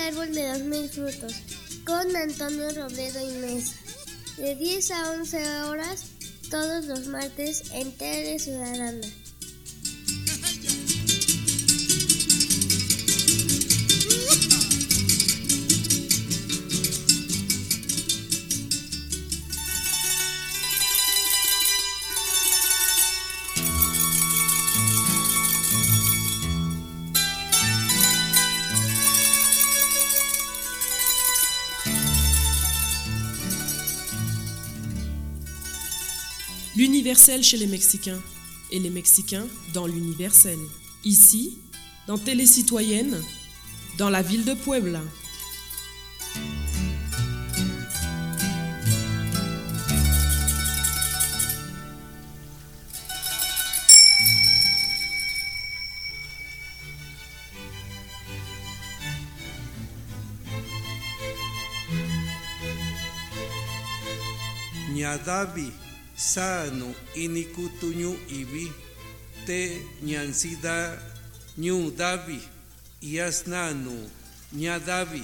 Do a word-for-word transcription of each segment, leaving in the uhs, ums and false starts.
árbol de los mil frutos, con Antonio Robledo y Mesa, de diez a once horas, todos los martes en Tele Ciudadana. L'universel chez les Mexicains et les Mexicains dans l'universel. Ici, dans Télé Citoyenne, dans la ville de Puebla. Ñadavi sano inikutuñu ibi te ñansida ñu davi yasnanu ñadavi.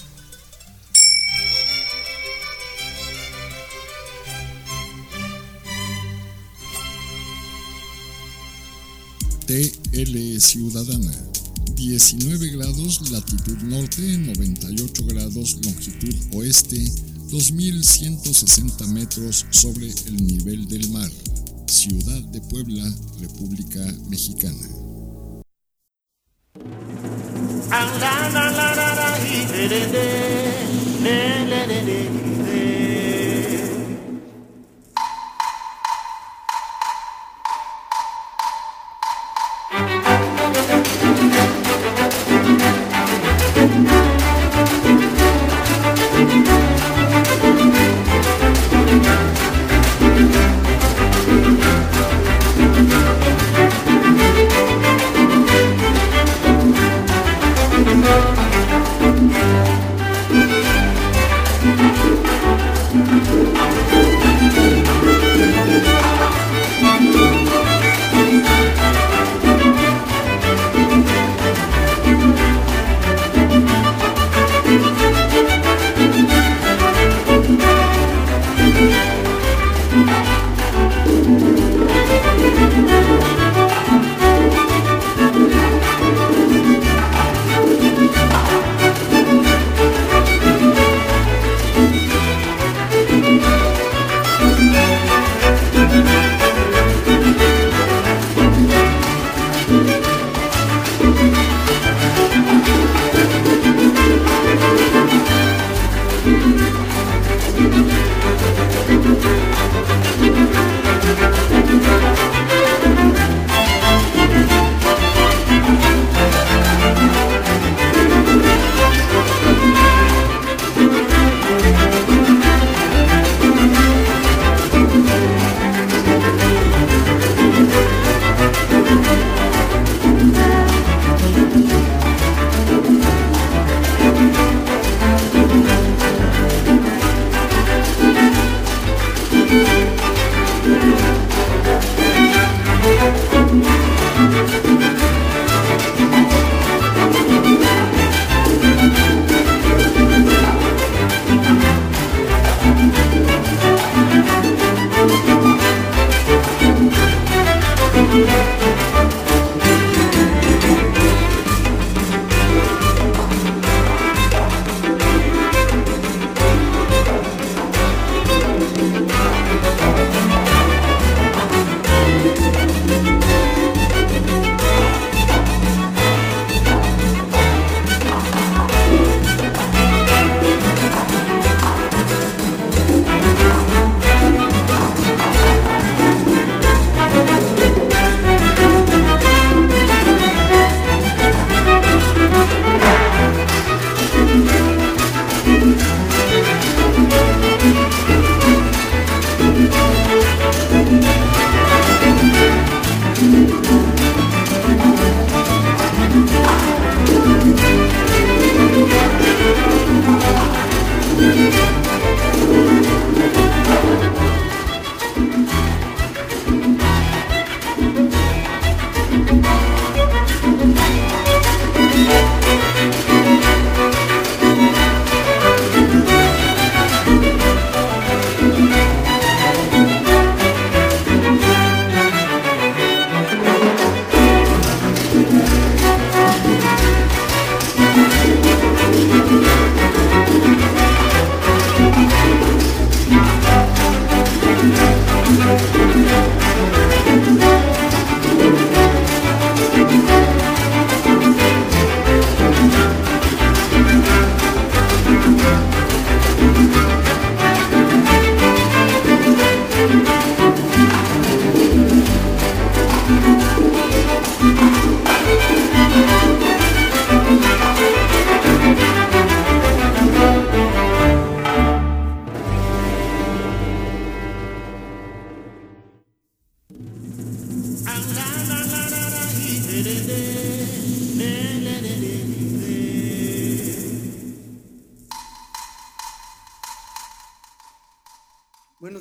T L Ciudadana, diecinueve grados latitud norte, noventa y ocho grados longitud oeste, dos mil ciento sesenta metros sobre el nivel del mar. Ciudad de Puebla, República Mexicana.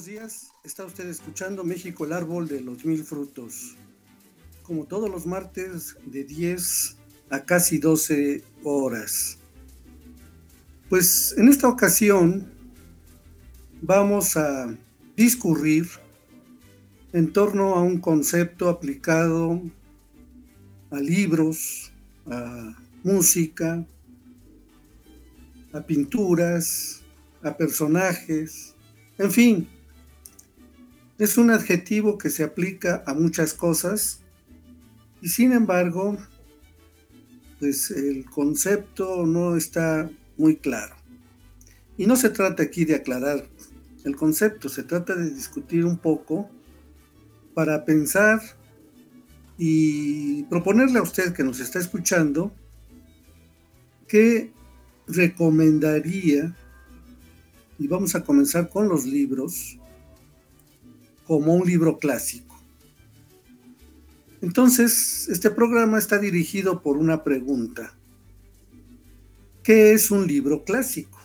buenos días. Está usted escuchando México, el árbol de los mil frutos. Como todos los martes, de diez a casi doce horas. Pues en esta ocasión vamos a discurrir en torno a un concepto aplicado a libros, a música, a pinturas, a personajes, en fin, es un adjetivo que se aplica a muchas cosas y sin embargo, pues el concepto no está muy claro. Y no se trata aquí de aclarar el concepto, se trata de discutir un poco para pensar y proponerle a usted que nos está escuchando qué recomendaría, y vamos a comenzar con los libros, como un libro clásico. Entonces, este programa está dirigido por una pregunta. ¿Qué es un libro clásico?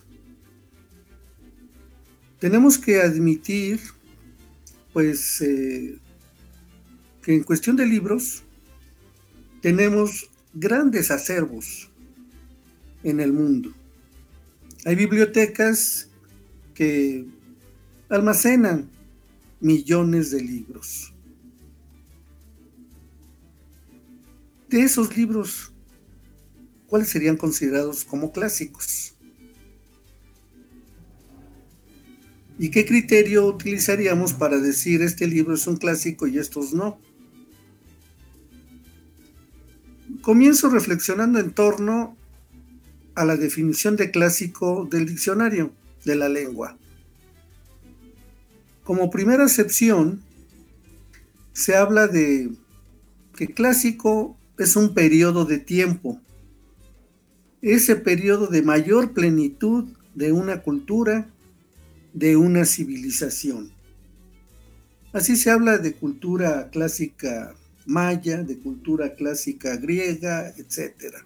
Tenemos que admitir, pues, eh, que en cuestión de libros tenemos grandes acervos en el mundo. Hay bibliotecas que almacenan millones de libros. De esos libros, ¿cuáles serían considerados como clásicos? ¿Y qué criterio utilizaríamos para decir este libro es un clásico y estos no? Comienzo reflexionando en torno a la definición de clásico del diccionario de la lengua. Como primera acepción, se habla de que clásico es un periodo de tiempo, ese periodo de mayor plenitud de una cultura, de una civilización. Así se habla de cultura clásica maya, de cultura clásica griega, etcétera.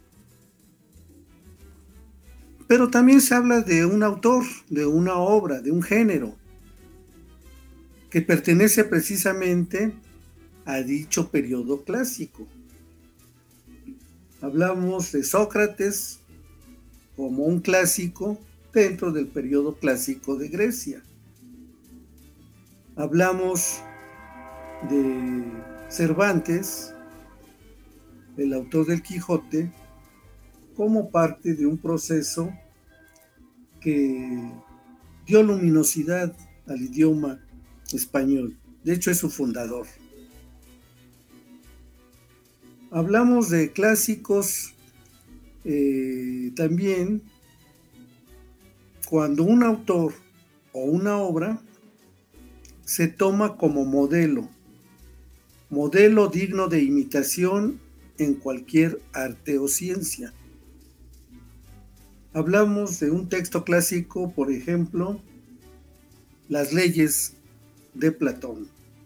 Pero también se habla de un autor, de una obra, de un género, que pertenece precisamente a dicho periodo clásico. Hablamos de Sócrates como un clásico dentro del periodo clásico de Grecia. Hablamos de Cervantes, el autor del Quijote, como parte de un proceso que dio luminosidad al idioma español. De hecho, es su fundador. Hablamos de clásicos eh, también cuando un autor o una obra se toma como modelo, modelo digno de imitación en cualquier arte o ciencia. Hablamos de un texto clásico, por ejemplo, Las leyes de Platón.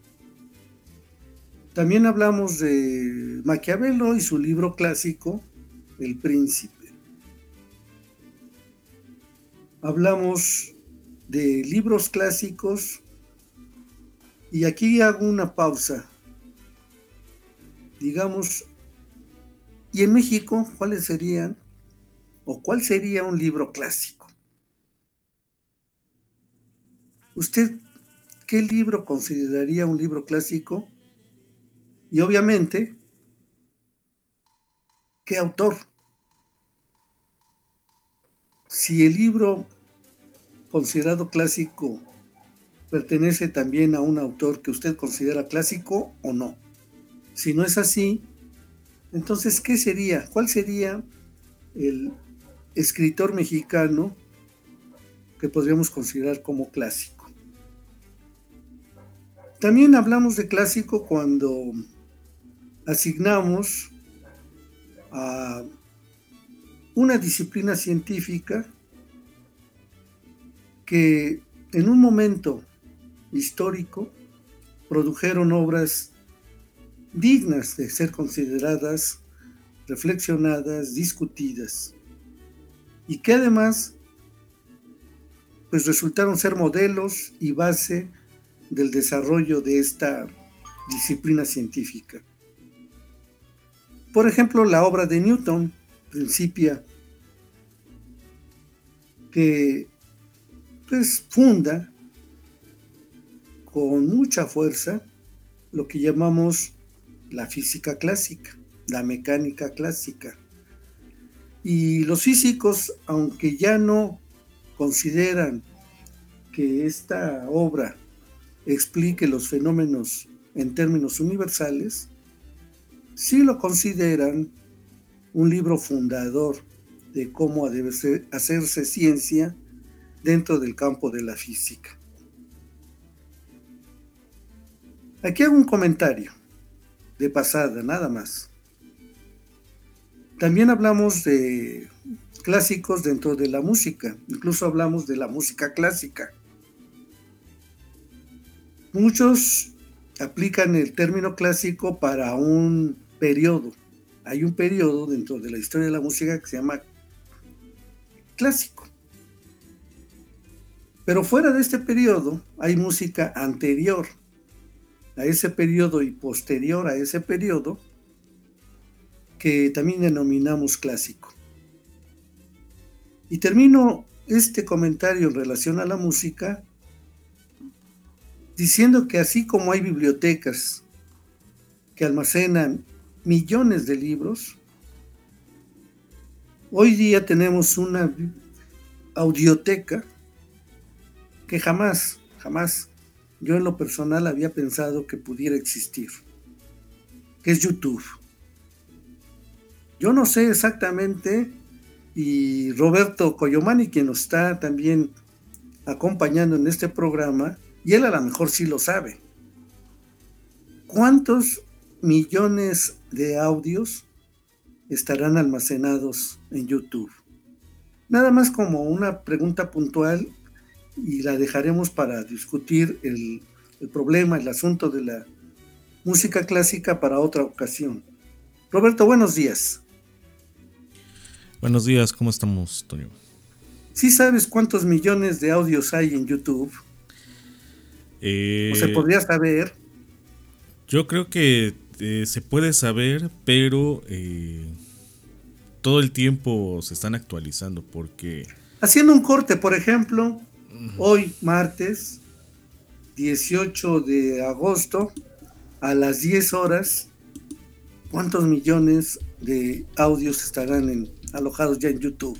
También hablamos de Maquiavelo y su libro clásico, El Príncipe. Hablamos de libros clásicos y aquí hago una pausa. Digamos, ¿y en México cuáles serían o cuál sería un libro clásico? ¿Usted qué libro consideraría un libro clásico? Y obviamente, ¿qué autor? Si el libro considerado clásico pertenece también a un autor que usted considera clásico o no. Si no es así, entonces, ¿qué sería? ¿Cuál sería el escritor mexicano que podríamos considerar como clásico? También hablamos de clásico cuando asignamos a una disciplina científica que en un momento histórico produjeron obras dignas de ser consideradas, reflexionadas, discutidas, y que además pues resultaron ser modelos y base del desarrollo de esta disciplina científica. Por ejemplo, la obra de Newton, Principia, que pues funda con mucha fuerza lo que llamamos la física clásica, la mecánica clásica. Y los físicos, aunque ya no consideran que esta obra explique los fenómenos en términos universales, sí lo consideran un libro fundador de cómo debe ser, hacerse ciencia dentro del campo de la física. Aquí hago un comentario de pasada, nada más. También hablamos de clásicos dentro de la música, incluso hablamos de la música clásica. Muchos aplican el término clásico para un periodo. Hay un periodo dentro de la historia de la música que se llama clásico. Pero fuera de este periodo hay música anterior a ese periodo y posterior a ese periodo que también denominamos clásico. Y termino este comentario en relación a la música diciendo que así como hay bibliotecas que almacenan millones de libros, hoy día tenemos una audioteca que jamás, jamás yo en lo personal había pensado que pudiera existir, que es YouTube. Yo no sé exactamente, y Roberto Coyomani, quien nos está también acompañando en este programa, y él a lo mejor sí lo sabe, ¿cuántos millones de audios estarán almacenados en YouTube? Nada más como una pregunta puntual, y la dejaremos para discutir el, el problema, el asunto de la música clásica para otra ocasión. Roberto, buenos días. Buenos días, ¿cómo estamos, Toño? ¿Sí sabes cuántos millones de audios hay en YouTube? Eh, ¿O se podría saber? Yo creo que eh, se puede saber, pero eh, todo el tiempo se están actualizando porque... Haciendo un corte, por ejemplo, uh-huh. Hoy martes dieciocho de agosto a las diez horas, ¿cuántos millones de audios estarán en, alojados ya en YouTube?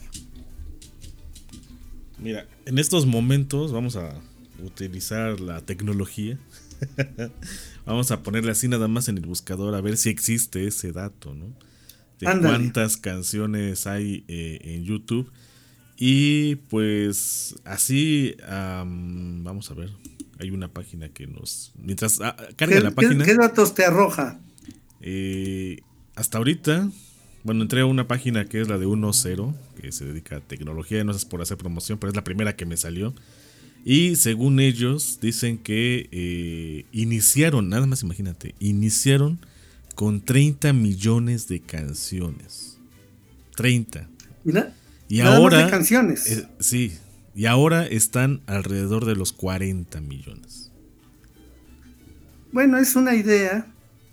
Mira, en estos momentos vamos a utilizar la tecnología. Vamos a ponerle así nada más en el buscador a ver si existe ese dato, ¿no? De Ándale. Cuántas canciones hay eh, en YouTube. Y pues así, um, vamos a ver, hay una página que nos... Mientras ah, carga ¿Qué, la página... ¿Qué datos te arroja? Eh, hasta ahorita, bueno, entré a una página que es la de uno cero, que se dedica a tecnología, no es por hacer promoción, pero es la primera que me salió. Y según ellos, dicen que eh, iniciaron, nada más imagínate, iniciaron con treinta millones de canciones. treinta. Mira. Y Nada ahora, más de canciones. Eh, sí, y ahora están alrededor de los cuarenta millones. Bueno, es una idea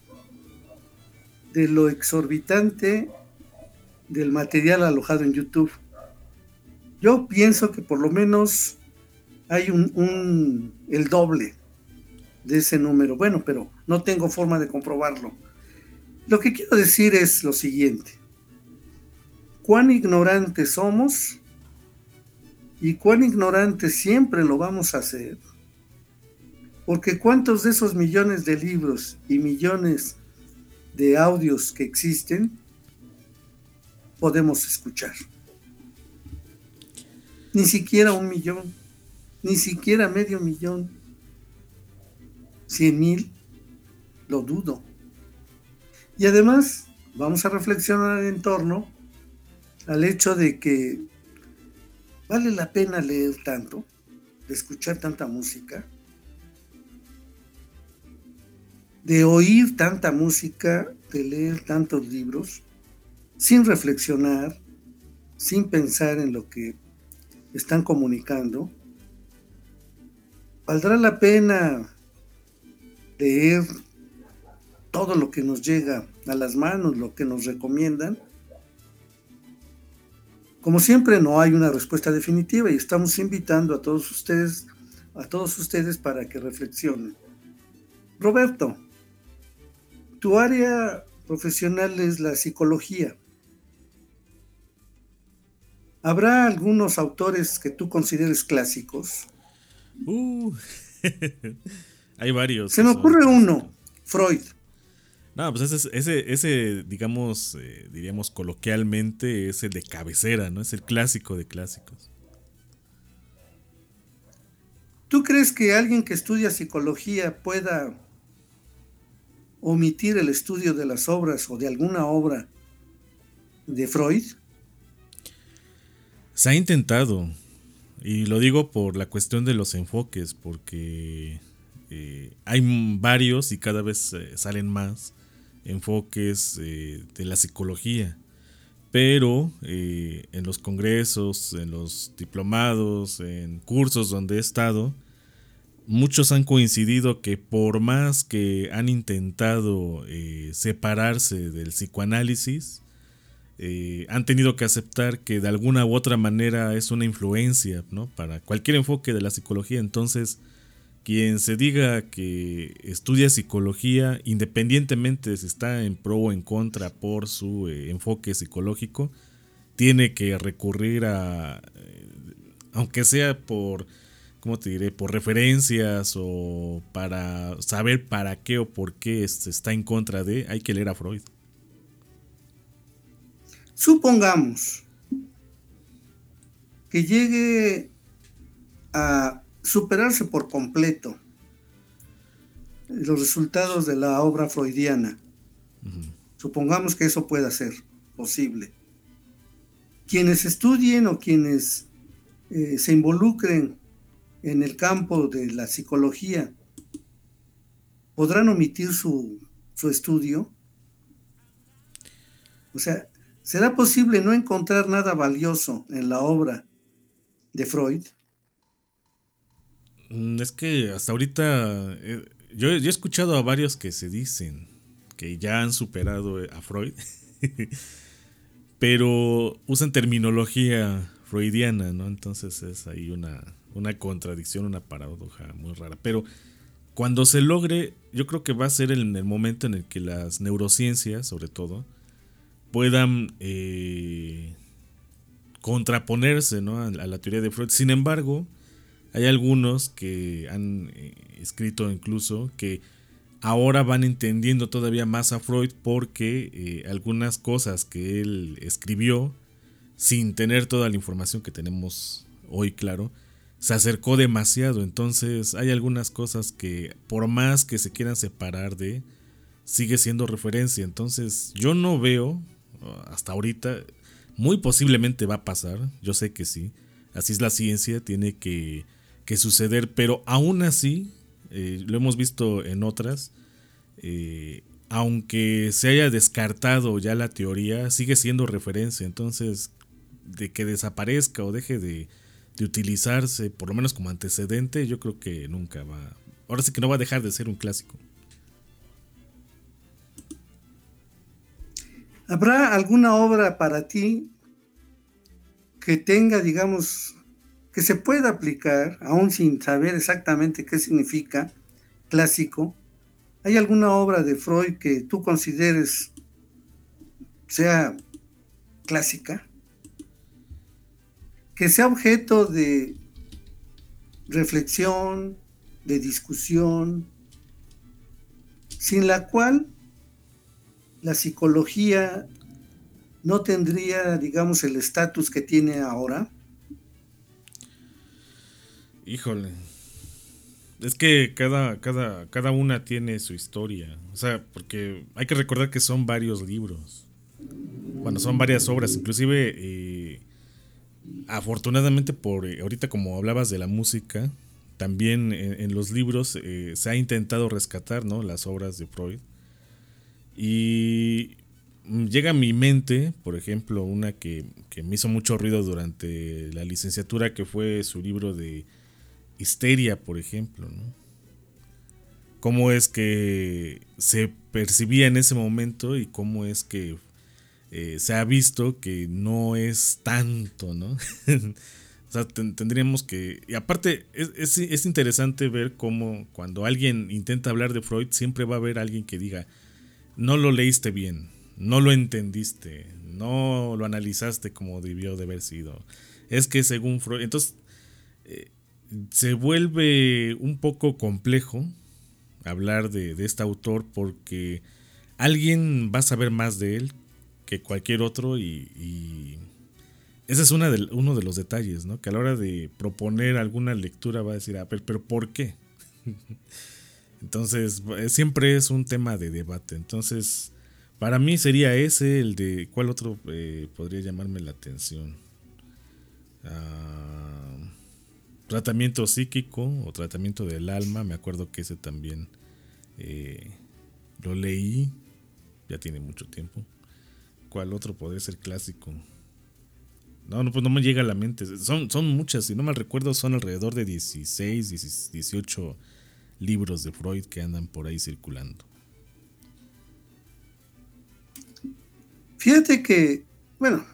de lo exorbitante del material alojado en YouTube. Yo pienso que por lo menos hay un, un el doble de ese número. Bueno, pero no tengo forma de comprobarlo. Lo que quiero decir es lo siguiente. Cuán ignorantes somos y cuán ignorantes siempre lo vamos a hacer, porque cuántos de esos millones de libros y millones de audios que existen podemos escuchar. Ni siquiera un millón, ni siquiera medio millón, cien mil, lo dudo. Y además vamos a reflexionar en torno al hecho de que vale la pena leer tanto, de escuchar tanta música, de oír tanta música, de leer tantos libros, sin reflexionar, sin pensar en lo que están comunicando, valdrá la pena leer todo lo que nos llega a las manos, lo que nos recomiendan. Como siempre, no hay una respuesta definitiva y estamos invitando a todos ustedes, a todos ustedes para que reflexionen. Roberto, tu área profesional es la psicología. ¿Habrá algunos autores que tú consideres clásicos? Uh, hay varios. Se me ocurre uno, Freud. No, pues ese, ese, ese digamos, eh, diríamos coloquialmente, es el de cabecera, ¿no? Es el clásico de clásicos. ¿Tú crees que alguien que estudia psicología pueda omitir el estudio de las obras o de alguna obra de Freud? Se ha intentado, y lo digo por la cuestión de los enfoques, porque eh, hay varios y cada vez eh, salen más enfoques eh, de la psicología, pero eh, en los congresos, en los diplomados, en cursos donde he estado, muchos han coincidido que por más que han intentado eh, separarse del psicoanálisis, eh, han tenido que aceptar que de alguna u otra manera es una influencia, ¿no?, para cualquier enfoque de la psicología. Entonces, quien se diga que estudia psicología, independientemente de si está en pro o en contra por su eh, enfoque psicológico, tiene que recurrir a, eh, aunque sea por, ¿cómo te diré?, por referencias o para saber para qué o por qué está en contra de, hay que leer a Freud. Supongamos que llegue a superarse por completo los resultados de la obra freudiana. Uh-huh. Supongamos que eso pueda ser posible. Quienes estudien o quienes eh, se involucren en el campo de la psicología podrán omitir su, su estudio. O sea, ¿será posible no encontrar nada valioso en la obra de Freud? Es que hasta ahorita eh, yo, yo he escuchado a varios que se dicen que ya han superado a Freud, pero usan terminología freudiana, ¿no? Entonces es ahí una, una contradicción, una paradoja muy rara. Pero cuando se logre, yo creo que va a ser en el momento en el que las neurociencias, sobre todo, puedan eh, contraponerse, ¿no?, a, a la teoría de Freud. Sin embargo, hay algunos que han eh, escrito incluso que ahora van entendiendo todavía más a Freud porque eh, algunas cosas que él escribió, sin tener toda la información que tenemos hoy, claro, se acercó demasiado. Entonces hay algunas cosas que por más que se quieran separar de, sigue siendo referencia. Entonces yo no veo, hasta ahorita, muy posiblemente va a pasar, yo sé que sí, así es la ciencia, tiene que que suceder, pero aún así, eh, lo hemos visto en otras, eh, aunque se haya descartado ya la teoría, sigue siendo referencia. Entonces, de que desaparezca o deje de, de utilizarse, por lo menos como antecedente, yo creo que nunca va, ahora sí que no va a dejar de ser un clásico. ¿Habrá alguna obra para ti que tenga, digamos, que se pueda aplicar, aún sin saber exactamente qué significa clásico? ¿Hay alguna obra de Freud que tú consideres sea clásica? Que sea objeto de reflexión, de discusión, sin la cual la psicología no tendría, digamos, el estatus que tiene ahora. Híjole, es que cada, cada, cada una tiene su historia, o sea, porque hay que recordar que son varios libros, bueno, son varias obras, inclusive eh, afortunadamente por eh, ahorita como hablabas de la música, también en, en los libros eh, se ha intentado rescatar, ¿no?, las obras de Freud, y llega a mi mente, por ejemplo, una que, que me hizo mucho ruido durante la licenciatura, que fue su libro de histeria, por ejemplo, ¿no? Cómo es que se percibía en ese momento y cómo es que eh, se ha visto que no es tanto, ¿no? O sea, ten, tendríamos que... Y aparte, es, es, es interesante ver cómo cuando alguien intenta hablar de Freud, siempre va a haber alguien que diga, no lo leíste bien, no lo entendiste, no lo analizaste como debió de haber sido. Es que según Freud... Entonces, eh, se vuelve un poco complejo hablar de, de este autor porque alguien va a saber más de él que cualquier otro y, y ese es una de, uno de los detalles, ¿no? Que a la hora de proponer alguna lectura va a decir, ah, pero, pero ¿por qué? Entonces siempre es un tema de debate. Entonces para mí sería ese el de ¿cuál otro eh, podría llamarme la atención? Ah, tratamiento psíquico o tratamiento del alma, me acuerdo que ese también eh, lo leí, ya tiene mucho tiempo. ¿Cuál otro podría ser clásico? No, no, pues no me llega a la mente. Son, son muchas, si no mal recuerdo, son alrededor de dieciséis, dieciocho libros de Freud que andan por ahí circulando. Fíjate que, bueno,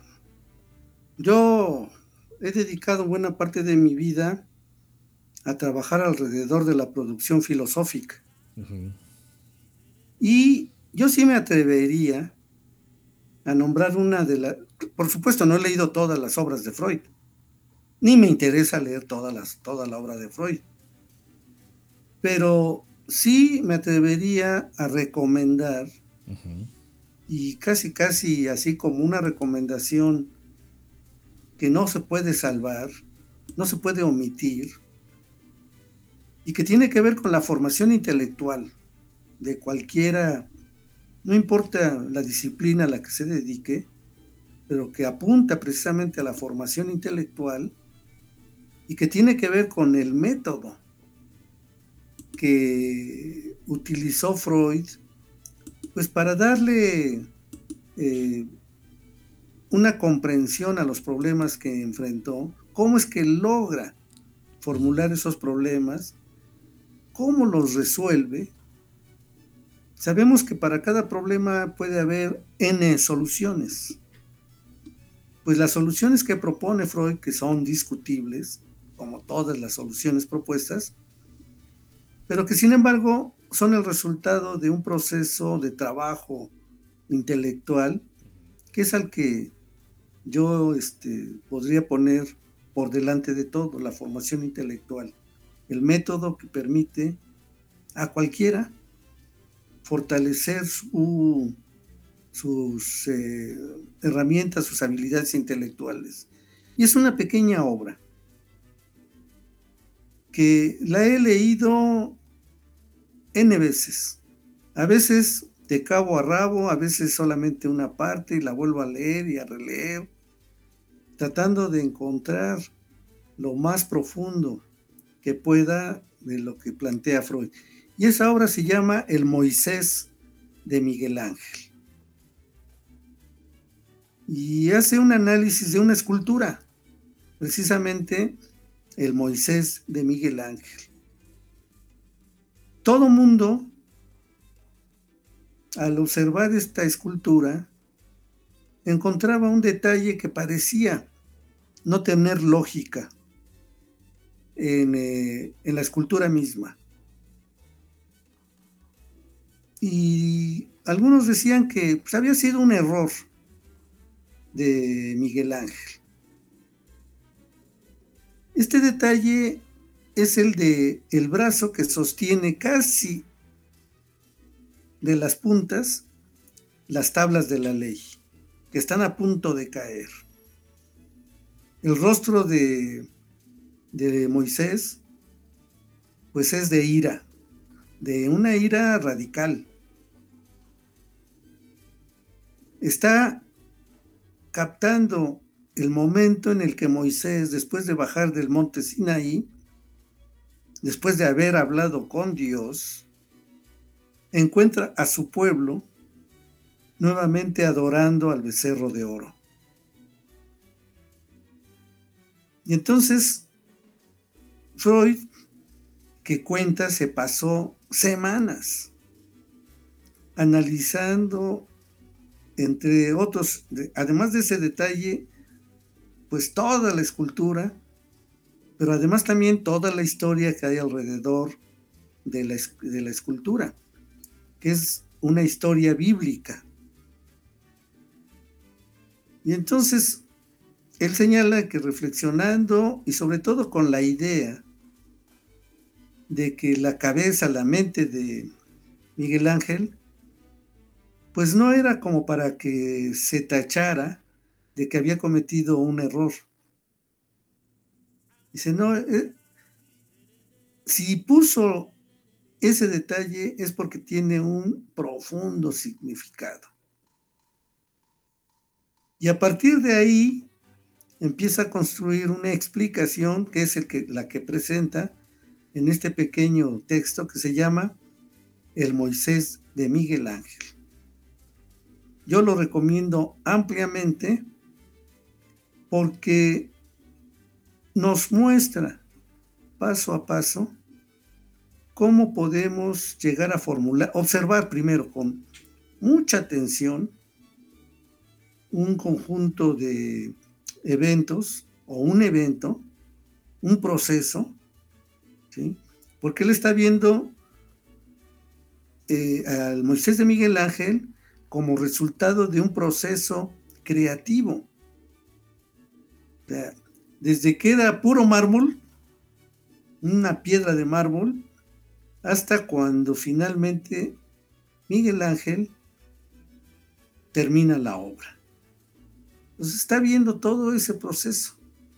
yo he dedicado buena parte de mi vida a trabajar alrededor de la producción filosófica. Uh-huh. Y yo sí me atrevería a nombrar una de las... Por supuesto, no he leído todas las obras de Freud, ni me interesa leer todas las, toda la obra de Freud, pero sí me atrevería a recomendar, uh-huh. y casi casi así como una recomendación que no se puede salvar, no se puede omitir, y que tiene que ver con la formación intelectual de cualquiera, no importa la disciplina a la que se dedique, pero que apunta precisamente a la formación intelectual y que tiene que ver con el método que utilizó Freud, pues para darle eh, una comprensión a los problemas que enfrentó, cómo es que logra formular esos problemas, cómo los resuelve. Sabemos que para cada problema puede haber N soluciones. Pues las soluciones que propone Freud, que son discutibles, como todas las soluciones propuestas, pero que sin embargo son el resultado de un proceso de trabajo intelectual, que es al que yo este, podría poner por delante de todo, la formación intelectual, el método que permite a cualquiera fortalecer su, sus eh, herramientas, sus habilidades intelectuales. Y es una pequeña obra que la he leído N veces, a veces de cabo a rabo, a veces solamente una parte y la vuelvo a leer y a releer, tratando de encontrar lo más profundo que pueda de lo que plantea Freud. Y esa obra se llama El Moisés de Miguel Ángel. Y hace un análisis de una escultura, precisamente el Moisés de Miguel Ángel. Todo mundo, al observar esta escultura, encontraba un detalle que parecía no tener lógica en, eh, en la escultura misma. Y algunos decían que pues, había sido un error de Miguel Ángel. Este detalle es el de el brazo que sostiene casi de las puntas las tablas de la ley, que están a punto de caer. El rostro de, de Moisés, pues es de ira, de una ira radical. Está captando el momento en el que Moisés, después de bajar del monte Sinaí, después de haber hablado con Dios, encuentra a su pueblo nuevamente adorando al becerro de oro. Y entonces Freud que cuenta se pasó semanas analizando, entre otros, además de ese detalle, pues toda la escultura, pero además también toda la historia que hay alrededor de la, de la escultura, que es una historia bíblica. Y entonces él señala que reflexionando y sobre todo con la idea de que la cabeza, la mente de Miguel Ángel, pues no era como para que se tachara de que había cometido un error. Dice, no, eh, si puso ese detalle es porque tiene un profundo significado. Y a partir de ahí empieza a construir una explicación que es el que, la que presenta en este pequeño texto que se llama El Moisés de Miguel Ángel. Yo lo recomiendo ampliamente porque nos muestra paso a paso cómo podemos llegar a formular, observar primero con mucha atención un conjunto de eventos o un evento, un proceso, ¿sí? Porque él está viendo eh, al Moisés de Miguel Ángel como resultado de un proceso creativo. O sea, desde que era puro mármol, una piedra de mármol, hasta cuando finalmente Miguel Ángel termina la obra. Entonces está viendo todo ese proceso.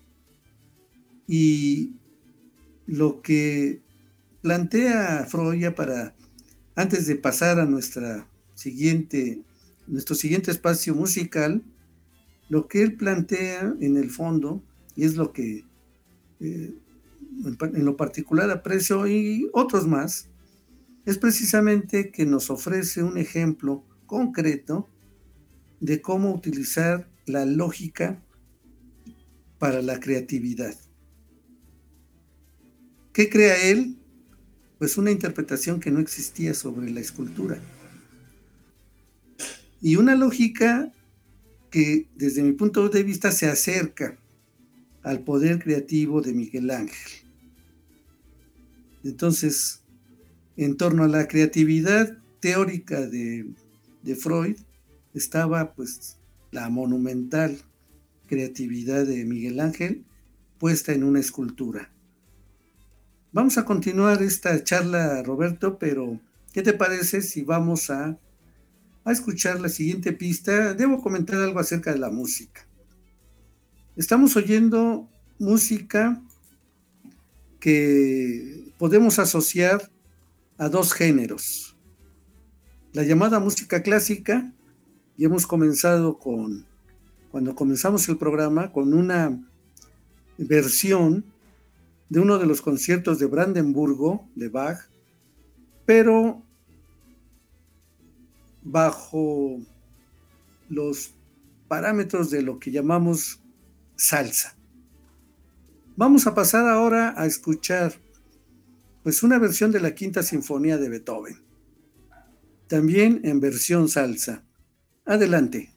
Y lo que plantea Freud para, antes de pasar a nuestra siguiente, nuestro siguiente espacio musical, lo que él plantea en el fondo, y es lo que eh, en lo particular aprecio y otros más, es precisamente que nos ofrece un ejemplo concreto de cómo utilizar la lógica para la creatividad. ¿Qué crea él? Pues una interpretación que no existía sobre la escultura. Y una lógica que desde mi punto de vista se acerca al poder creativo de Miguel Ángel. Entonces, en torno a la creatividad teórica de, de Freud, estaba pues la monumental creatividad de Miguel Ángel puesta en una escultura. Vamos a continuar esta charla, Roberto, pero ¿qué te parece si vamos a, a escuchar la siguiente pista? Debo comentar algo acerca de la música. Estamos oyendo música que podemos asociar a dos géneros. La llamada música clásica, y hemos comenzado con, cuando comenzamos el programa, con una versión de uno de los conciertos de Brandenburgo, de Bach, pero bajo los parámetros de lo que llamamos salsa. Vamos a pasar ahora a escuchar pues una versión de la Quinta Sinfonía de Beethoven, también en versión salsa. Adelante.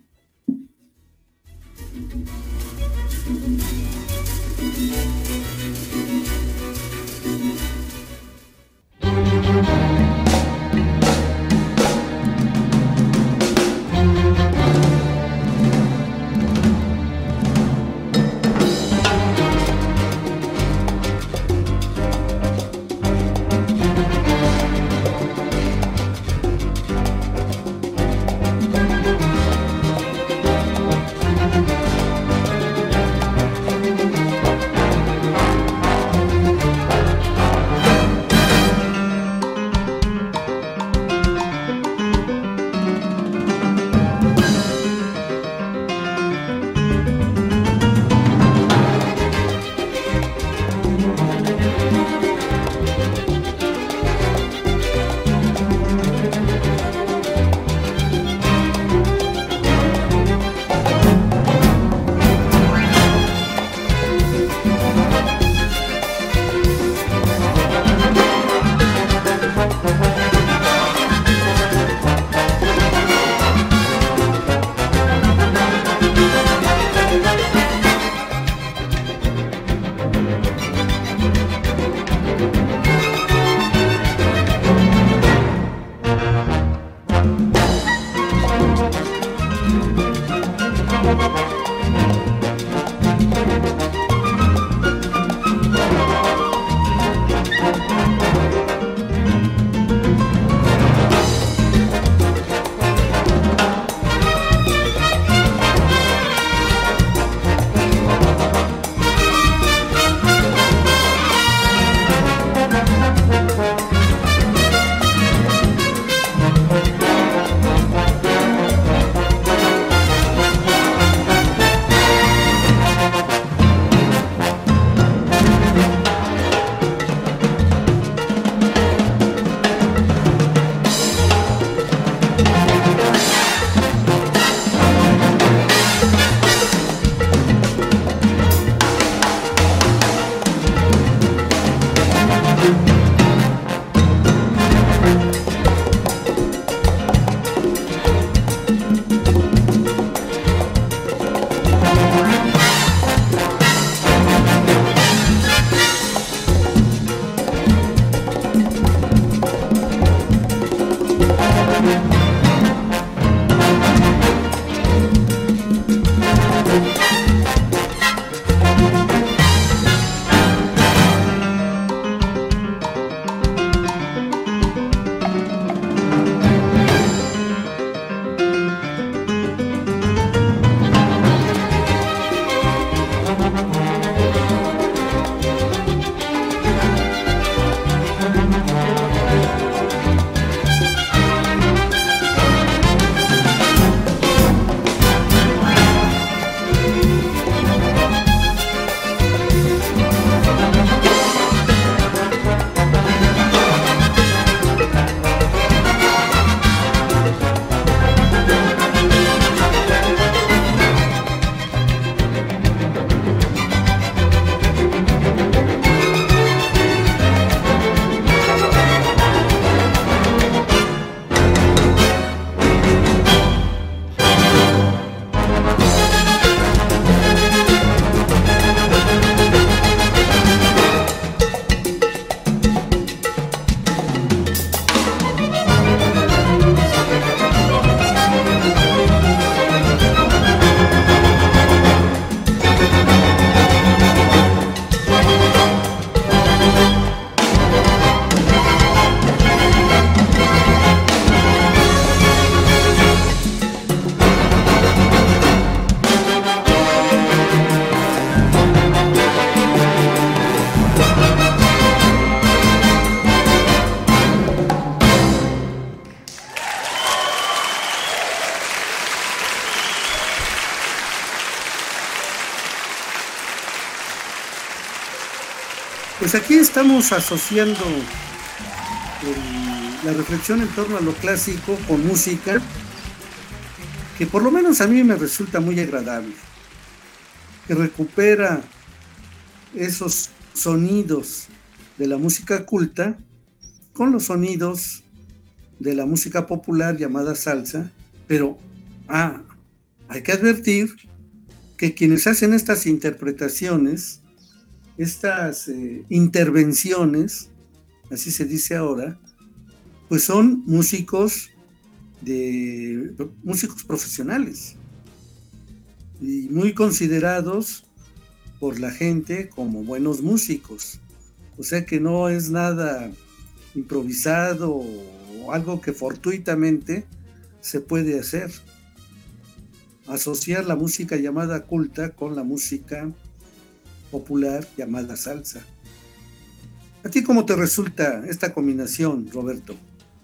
Pues aquí estamos asociando el, la reflexión en torno a lo clásico con música, que por lo menos a mí me resulta muy agradable, que recupera esos sonidos de la música culta con los sonidos de la música popular llamada salsa, pero ah, hay que advertir que quienes hacen estas interpretaciones, estas eh, intervenciones, así se dice ahora, pues son músicos de músicos profesionales y muy considerados por la gente como buenos músicos. O sea que no es nada improvisado o algo que fortuitamente se puede hacer. Asociar la música llamada culta con la música popular llamada salsa. ¿A ti cómo te resulta esta combinación, Roberto?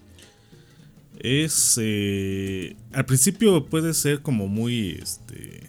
Es eh, al principio puede ser como muy este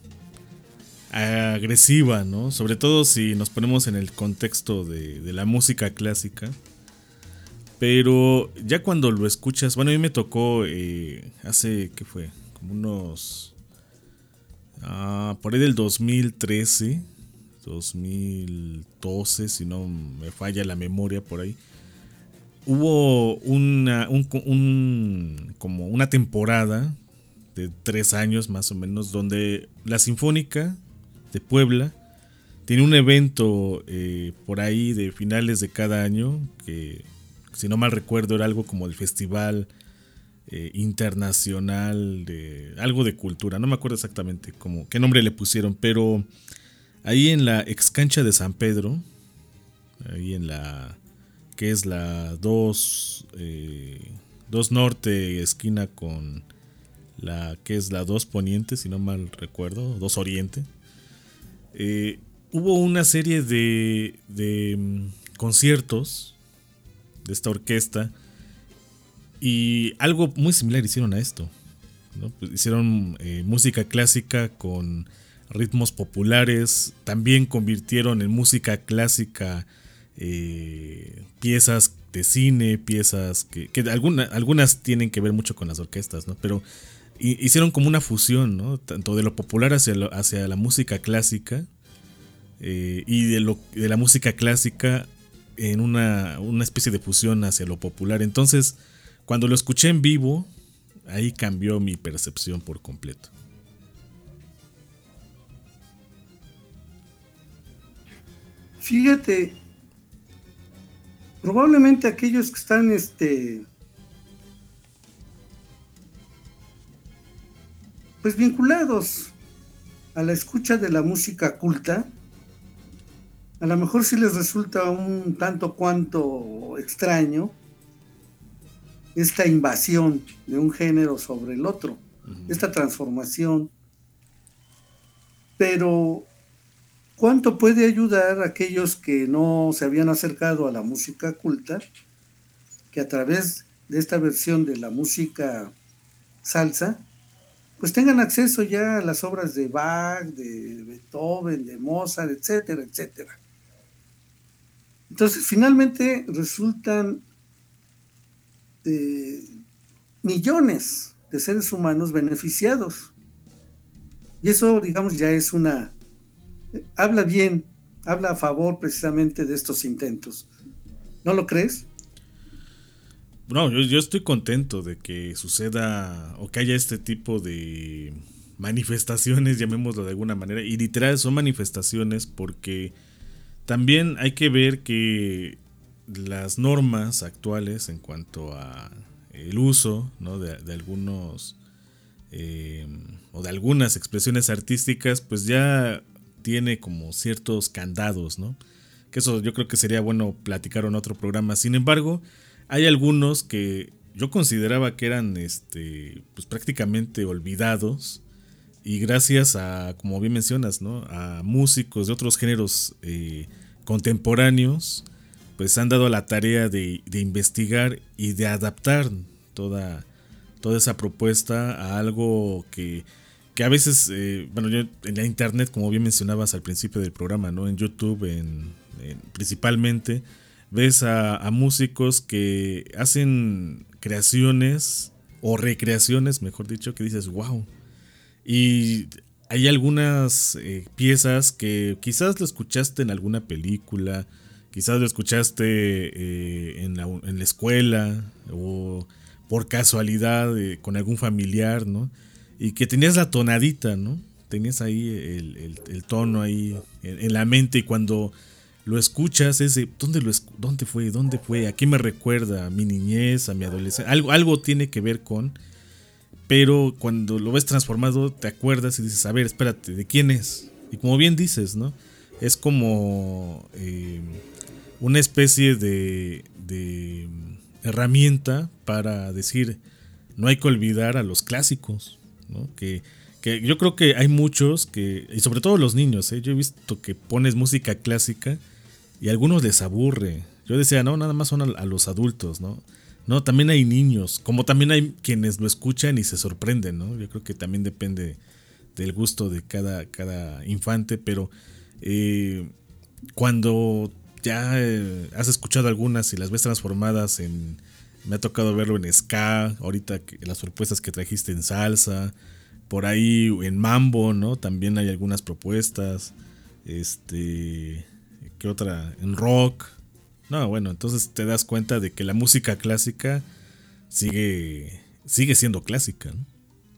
agresiva, ¿no? Sobre todo si nos ponemos en el contexto de, de la música clásica. Pero ya cuando lo escuchas, bueno, a mí me tocó eh, hace, ¿qué fue? Como unos ah, por ahí del dos mil trece, dos mil doce, si no me falla la memoria por ahí. Hubo una, un, un, como una temporada de tres años más o menos, donde la Sinfónica de Puebla tiene un evento eh, por ahí de finales de cada año, que si no mal recuerdo era algo como el Festival eh, Internacional de algo de cultura, no me acuerdo exactamente cómo, qué nombre le pusieron, pero ahí en la ex cancha de San Pedro, ahí en la que es la dos eh, Norte esquina con la que es la dos Poniente, si no mal recuerdo, dos Oriente, eh, hubo una serie de, de um, conciertos de esta orquesta y algo muy similar hicieron a esto, ¿no? Pues hicieron eh, música clásica con ritmos populares, también convirtieron en música clásica Eh, piezas de cine, piezas que, que alguna, algunas tienen que ver mucho con las orquestas, ¿no? Pero hicieron como una fusión, ¿no? Tanto de lo popular hacia, lo, hacia la música clásica eh, y de, lo, de la música clásica en una, una especie de fusión hacia lo popular. Entonces, cuando lo escuché en vivo, ahí cambió mi percepción por completo. Fíjate, probablemente aquellos que están este pues vinculados a la escucha de la música culta, a lo mejor sí les resulta un tanto cuanto extraño esta invasión de un género sobre el otro, uh-huh. esta transformación, pero ¿cuánto puede ayudar a aquellos que no se habían acercado a la música culta, que a través de esta versión de la música salsa, pues tengan acceso ya a las obras de Bach, de Beethoven, de Mozart, etcétera, etcétera? Entonces, finalmente resultan eh, millones de seres humanos beneficiados. Y eso, digamos, ya es una... habla bien, habla a favor precisamente de estos intentos. ¿No lo crees? No, yo, yo estoy contento de que suceda o que haya este tipo de manifestaciones, llamémoslo de alguna manera, y literal son manifestaciones porque también hay que ver que las normas actuales en cuanto a el uso, ¿no? de, de algunos eh, o de algunas expresiones artísticas, pues ya tiene como ciertos candados, ¿no? Que eso yo creo que sería bueno platicar en otro programa. Sin embargo, hay algunos que yo consideraba que eran este, pues prácticamente olvidados, y gracias a, como bien mencionas, ¿no? a músicos de otros géneros eh, contemporáneos, pues han dado la tarea de, de investigar y de adaptar toda, toda esa propuesta a algo que, que a veces, eh, bueno, yo en la internet, como bien mencionabas al principio del programa, ¿no? En YouTube, en eh, principalmente, ves a, a músicos que hacen creaciones o recreaciones, mejor dicho, que dices, wow. Y hay algunas eh, piezas que quizás lo escuchaste en alguna película, quizás lo escuchaste eh, en, la, en la escuela o por casualidad eh, con algún familiar, ¿no? Y que tenías la tonadita, ¿no? Tenías ahí el, el, el tono ahí en, en la mente, y cuando lo escuchas es de, ¿dónde, lo esc- ¿dónde fue? ¿Dónde fue? ¿A qué me recuerda? ¿A mi niñez? ¿A mi adolescencia? Algo, algo tiene que ver con... Pero cuando lo ves transformado te acuerdas y dices, a ver, espérate, ¿de quién es? Y como bien dices, ¿no? Es como eh, una especie de, de herramienta para decir, no hay que olvidar a los clásicos, ¿no? Que, que yo creo que hay muchos que, y sobre todo los niños, ¿eh? Yo he visto que pones música clásica y a algunos les aburre. Yo decía, no, nada más son a, a los adultos, ¿no? No, también hay niños, como también hay quienes lo escuchan y se sorprenden, ¿no? Yo creo que también depende del gusto de cada, cada infante, pero eh, cuando ya eh, has escuchado algunas y las ves transformadas en... Me ha tocado verlo en ska, ahorita que, las propuestas que trajiste en salsa, por ahí en mambo, ¿no? También hay algunas propuestas, este, ¿qué otra? En rock. No, bueno, entonces te das cuenta de que la música clásica sigue, sigue siendo clásica, ¿no?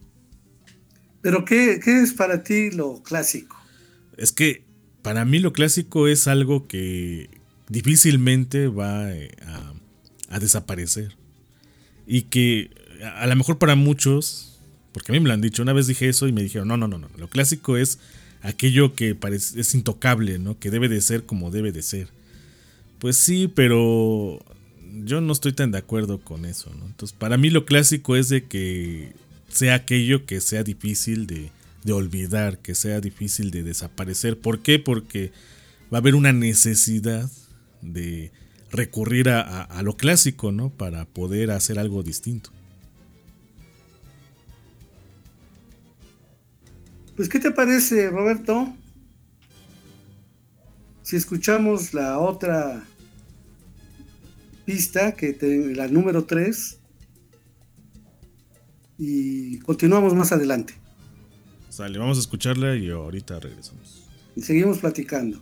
Pero ¿qué, qué es para ti lo clásico? Es que para mí lo clásico es algo que difícilmente va a, a desaparecer. Y que a, a lo mejor para muchos, porque a mí me lo han dicho, una vez dije eso y me dijeron, no, no, no, no, lo clásico es aquello que parece, es intocable, ¿no? Que debe de ser como debe de ser. Pues sí, pero yo no estoy tan de acuerdo con eso, ¿no? Entonces, para mí lo clásico es de que sea aquello que sea difícil de, de olvidar, que sea difícil de desaparecer. ¿Por qué? Porque va a haber una necesidad de recurrir a, a, a lo clásico, ¿no? Para poder hacer algo distinto. Pues, ¿qué te parece, Roberto? Si escuchamos la otra pista, que te, la número tres, y continuamos más adelante. Sale, vamos a escucharla y ahorita regresamos. Y seguimos platicando.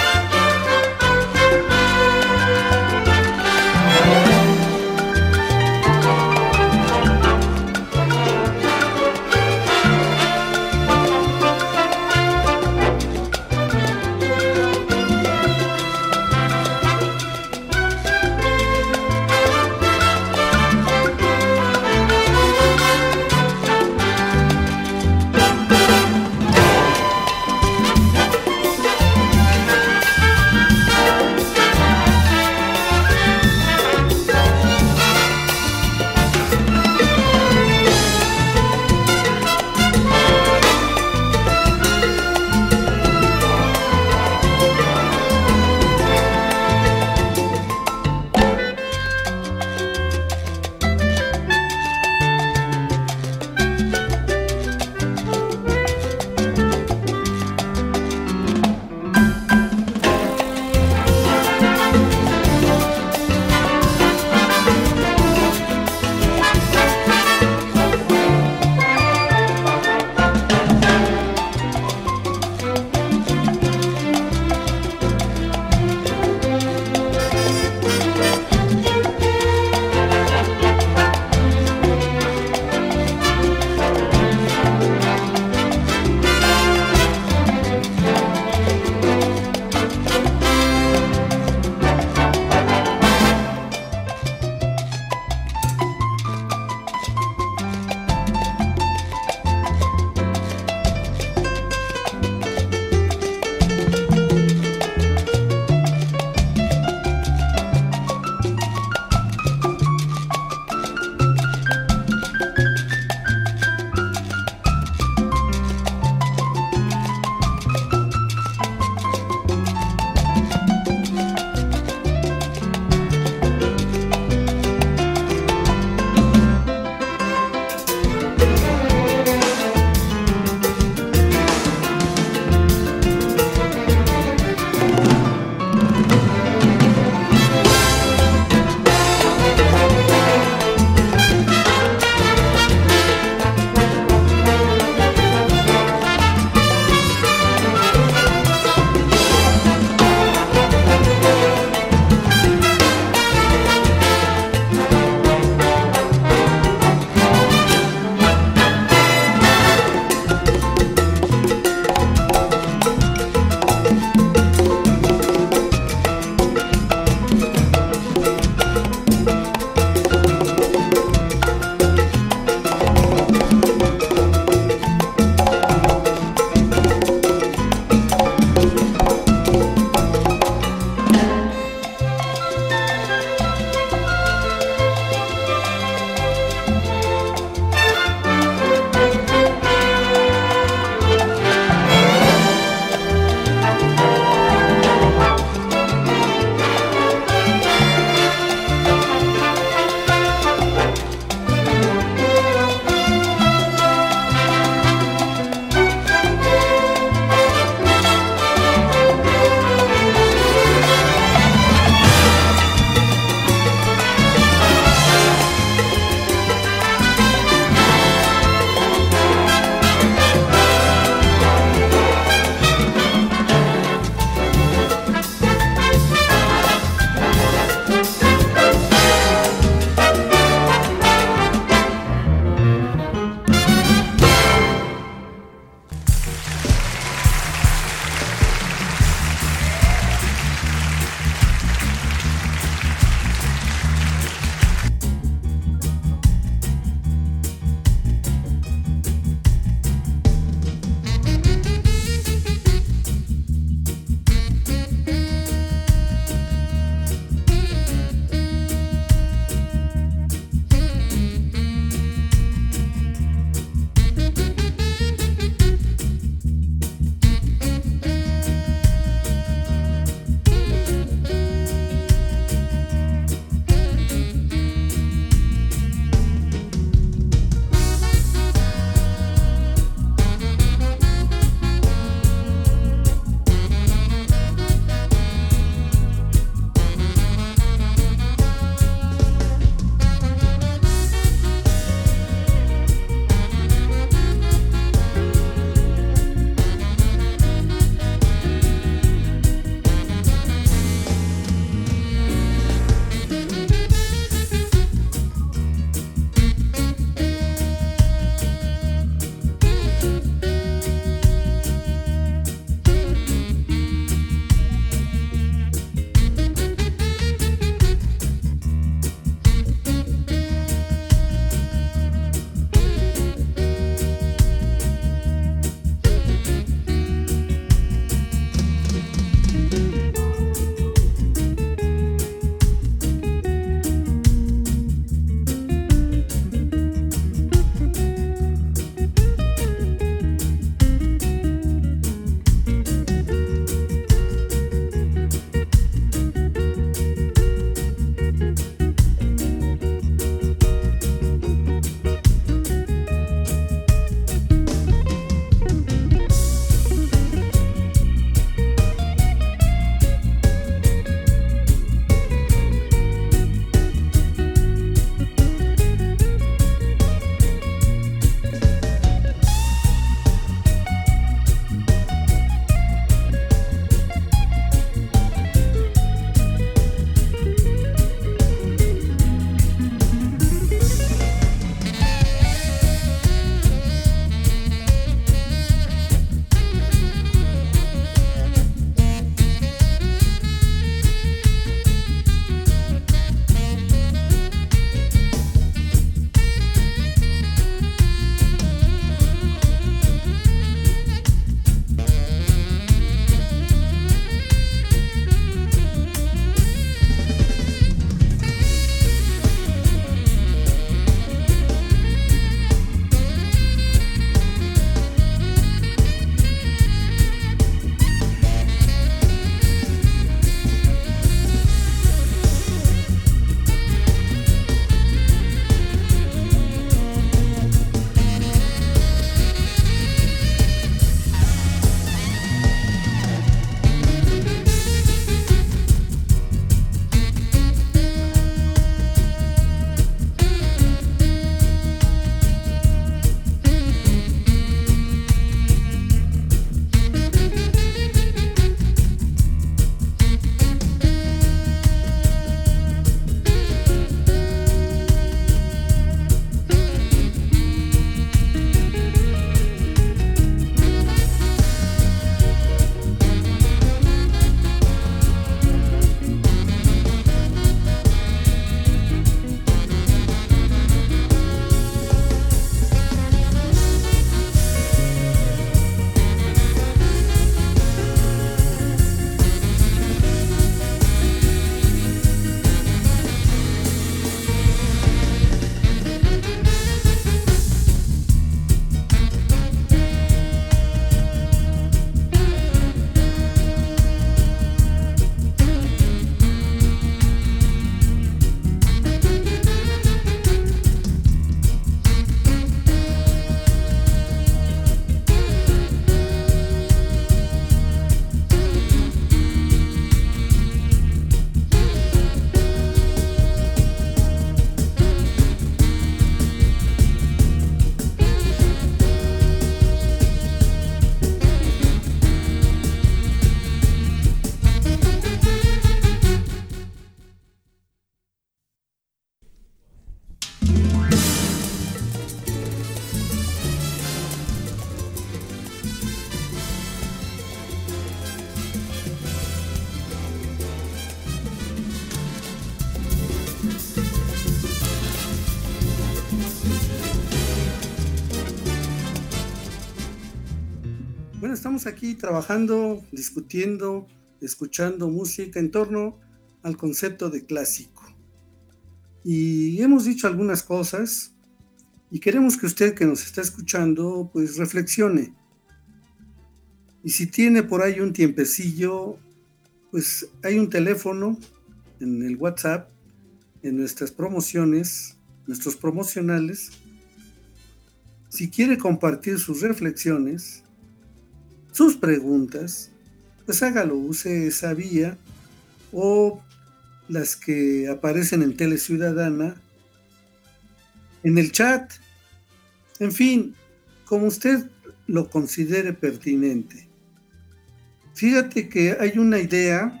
estamos aquí trabajando, discutiendo, escuchando música en torno al concepto de clásico. Y hemos dicho algunas cosas y queremos que usted que nos está escuchando pues reflexione. Y si tiene por ahí un tiempecillo, pues hay un teléfono en el WhatsApp, en nuestras promociones, nuestros promocionales. Si quiere compartir sus reflexiones, sus preguntas, pues hágalo, use esa vía o las que aparecen en Tele Ciudadana, en el chat, en fin, como usted lo considere pertinente. Fíjate que hay una idea,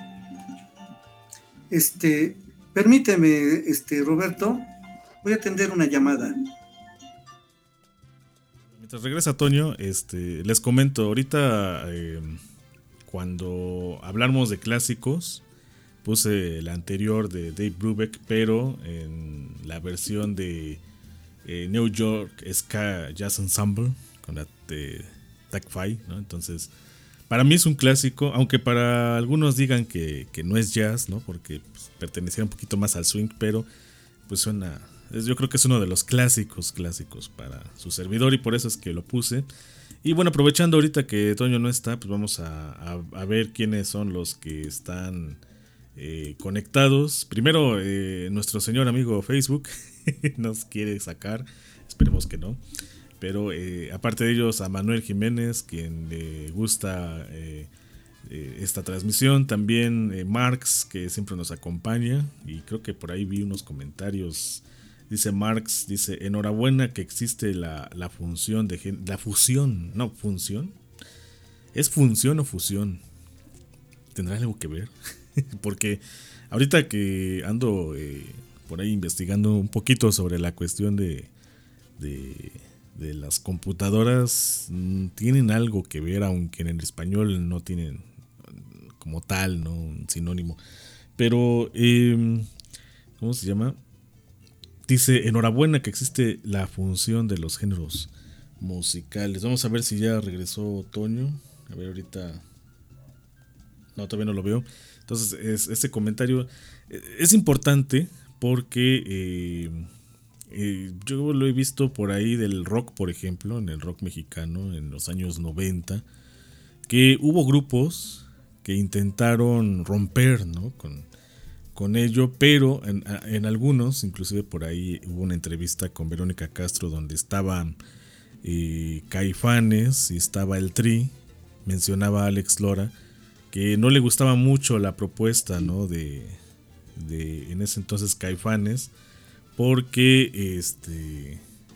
este, permíteme, este, Roberto, voy a atender una llamada. Mientras regresa Toño, este, les comento, ahorita eh, cuando hablamos de clásicos, puse el anterior de Dave Brubeck, pero en la versión de eh, New York Ska Jazz Ensemble, con la de Tag Five, ¿no? Entonces, para mí es un clásico, aunque para algunos digan que, que no es jazz, ¿no? Porque pues, pertenecía un poquito más al swing, pero pues suena, yo creo que es uno de los clásicos clásicos para su servidor y por eso es que lo puse. Y bueno, aprovechando ahorita que Toño no está, pues vamos a, a, a ver quiénes son los que están eh, conectados. Primero, eh, nuestro señor amigo Facebook nos quiere sacar, esperemos que no. Pero eh, aparte de ellos, a Manuel Jiménez, quien le gusta eh, eh, esta transmisión. También eh, Marx, que siempre nos acompaña. Y creo que por ahí vi unos comentarios. Dice Marx, dice, enhorabuena que existe la, la función de gen- la fusión. No, función. ¿Es función o fusión? ¿Tendrá algo que ver? Porque ahorita que ando eh, por ahí investigando un poquito sobre la cuestión de... de de las computadoras mmm, tienen algo que ver, aunque en el español no tienen como tal, ¿no? Un sinónimo. Pero, eh, ¿cómo se llama? Dice, enhorabuena que existe la función de los géneros musicales. Vamos a ver si ya regresó Toño. A ver, ahorita... No, todavía no lo veo. Entonces, es, este comentario es importante porque... Eh, Eh, yo lo he visto por ahí del rock, por ejemplo, en el rock mexicano en los años noventa, que hubo grupos que intentaron romper, ¿no? con, con ello, pero en, en algunos, inclusive por ahí hubo una entrevista con Verónica Castro donde estaban eh, Caifanes y estaba el Tri, mencionaba a Alex Lora, que no le gustaba mucho la propuesta, ¿no? de, de en ese entonces Caifanes, porque este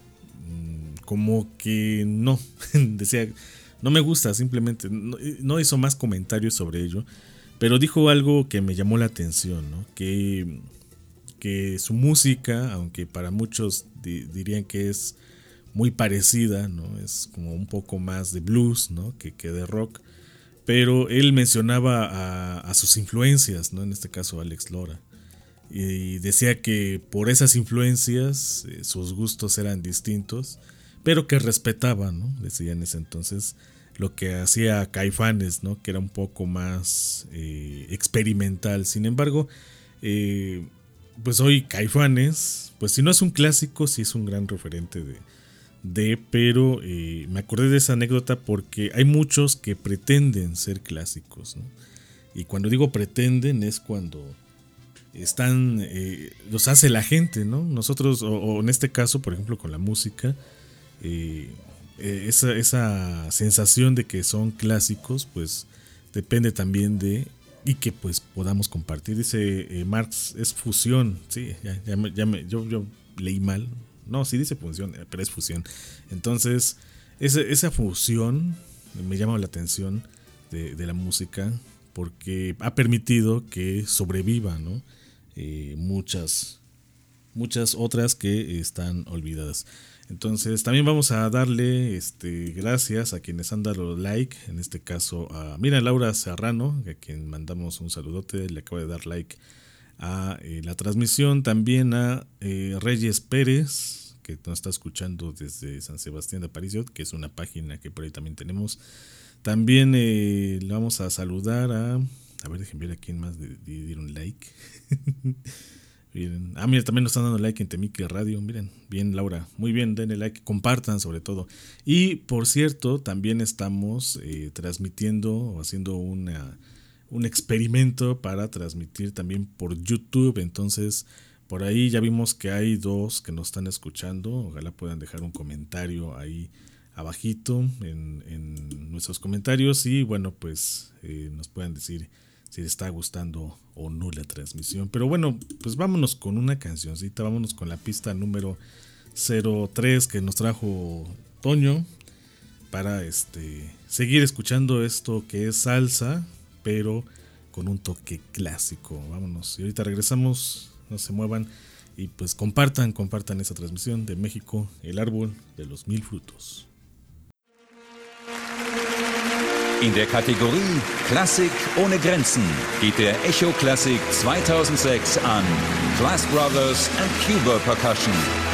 como que no decía no me gusta, simplemente no, no hizo más comentarios sobre ello, pero dijo algo que me llamó la atención, ¿no? que, que su música, aunque para muchos di, dirían que es muy parecida, ¿no? Es como un poco más de blues, ¿no? que, que de rock, pero él mencionaba a, a sus influencias, ¿no? En este caso Alex Lora. Y decía que por esas influencias eh, sus gustos eran distintos, pero que respetaba, ¿no? Decía en ese entonces lo que hacía Caifanes, ¿no? Que era un poco más eh, experimental. Sin embargo, eh, pues hoy Caifanes, pues si no es un clásico, sí es un gran referente de, de pero eh, me acordé de esa anécdota porque hay muchos que pretenden ser clásicos, ¿no? Y cuando digo pretenden es cuando están, eh, los hace la gente, ¿no? Nosotros, o, o en este caso, por ejemplo, con la música, eh, eh, esa, esa sensación de que son clásicos, pues depende también de, y que pues podamos compartir. Dice eh, Marx, es fusión, sí, ya, ya, me, ya me, yo, yo leí mal, no, sí dice función, pero es fusión. Entonces, esa, esa fusión me llama la atención de, de la música, porque ha permitido que sobreviva, ¿no? Eh, muchas muchas otras que están olvidadas. Entonces también vamos a darle este, gracias a quienes han dado like, en este caso a mira Laura Serrano, a quien mandamos un saludote, le acaba de dar like a eh, la transmisión, también a eh, Reyes Pérez, que nos está escuchando desde San Sebastián de Aparicio, que es una página que por ahí también tenemos. También eh, le vamos a saludar a... A ver, déjenme ver a quién más le dieron like. Miren. Ah, mira, también nos están dando like en Temique Radio. Miren, bien, Laura. Muy bien, denle like, compartan sobre todo. Y por cierto, también estamos eh, transmitiendo o haciendo una, un experimento para transmitir también por YouTube. Entonces, por ahí ya vimos que hay dos que nos están escuchando. Ojalá puedan dejar un comentario ahí abajito en, en nuestros comentarios. Y bueno, pues eh, nos puedan decir si les está gustando o no la transmisión. Pero bueno, pues vámonos con una cancioncita, vámonos con la pista número cero tres que nos trajo Toño para este seguir escuchando esto que es salsa, pero con un toque clásico. Vámonos, y ahorita regresamos, no se muevan y pues compartan, compartan esa transmisión de México, el árbol de los mil frutos. In der Kategorie Klassik ohne Grenzen geht der Echo Classic zweitausendsechs an Class Brothers and Cuba Percussion.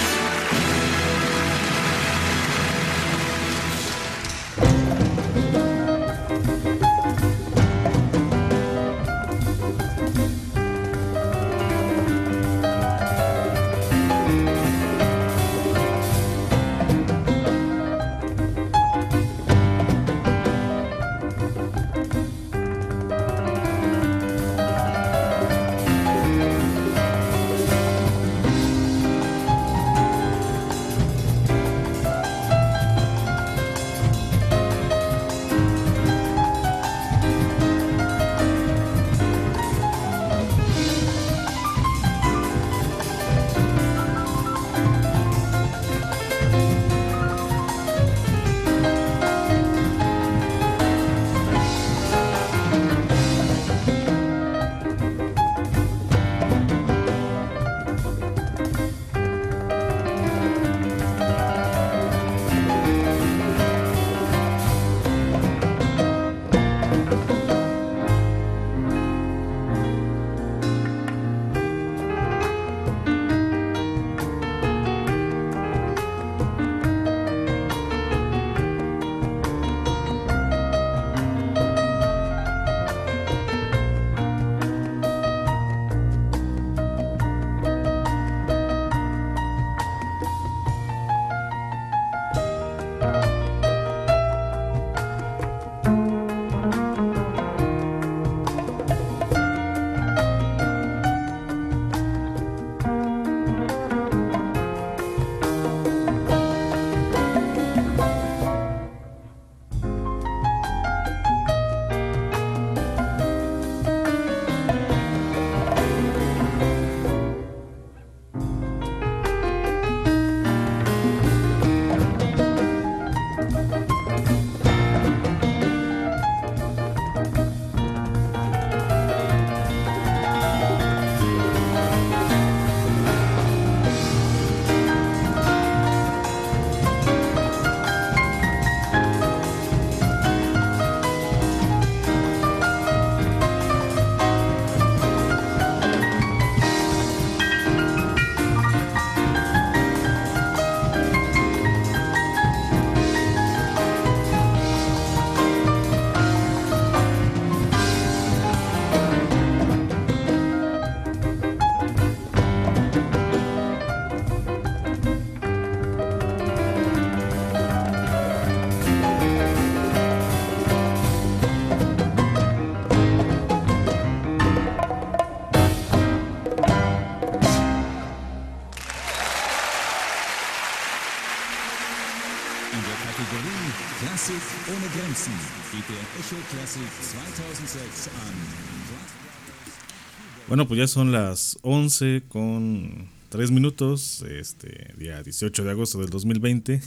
Bueno, pues ya son las once con tres minutos, este día dieciocho de agosto del dos mil veinte.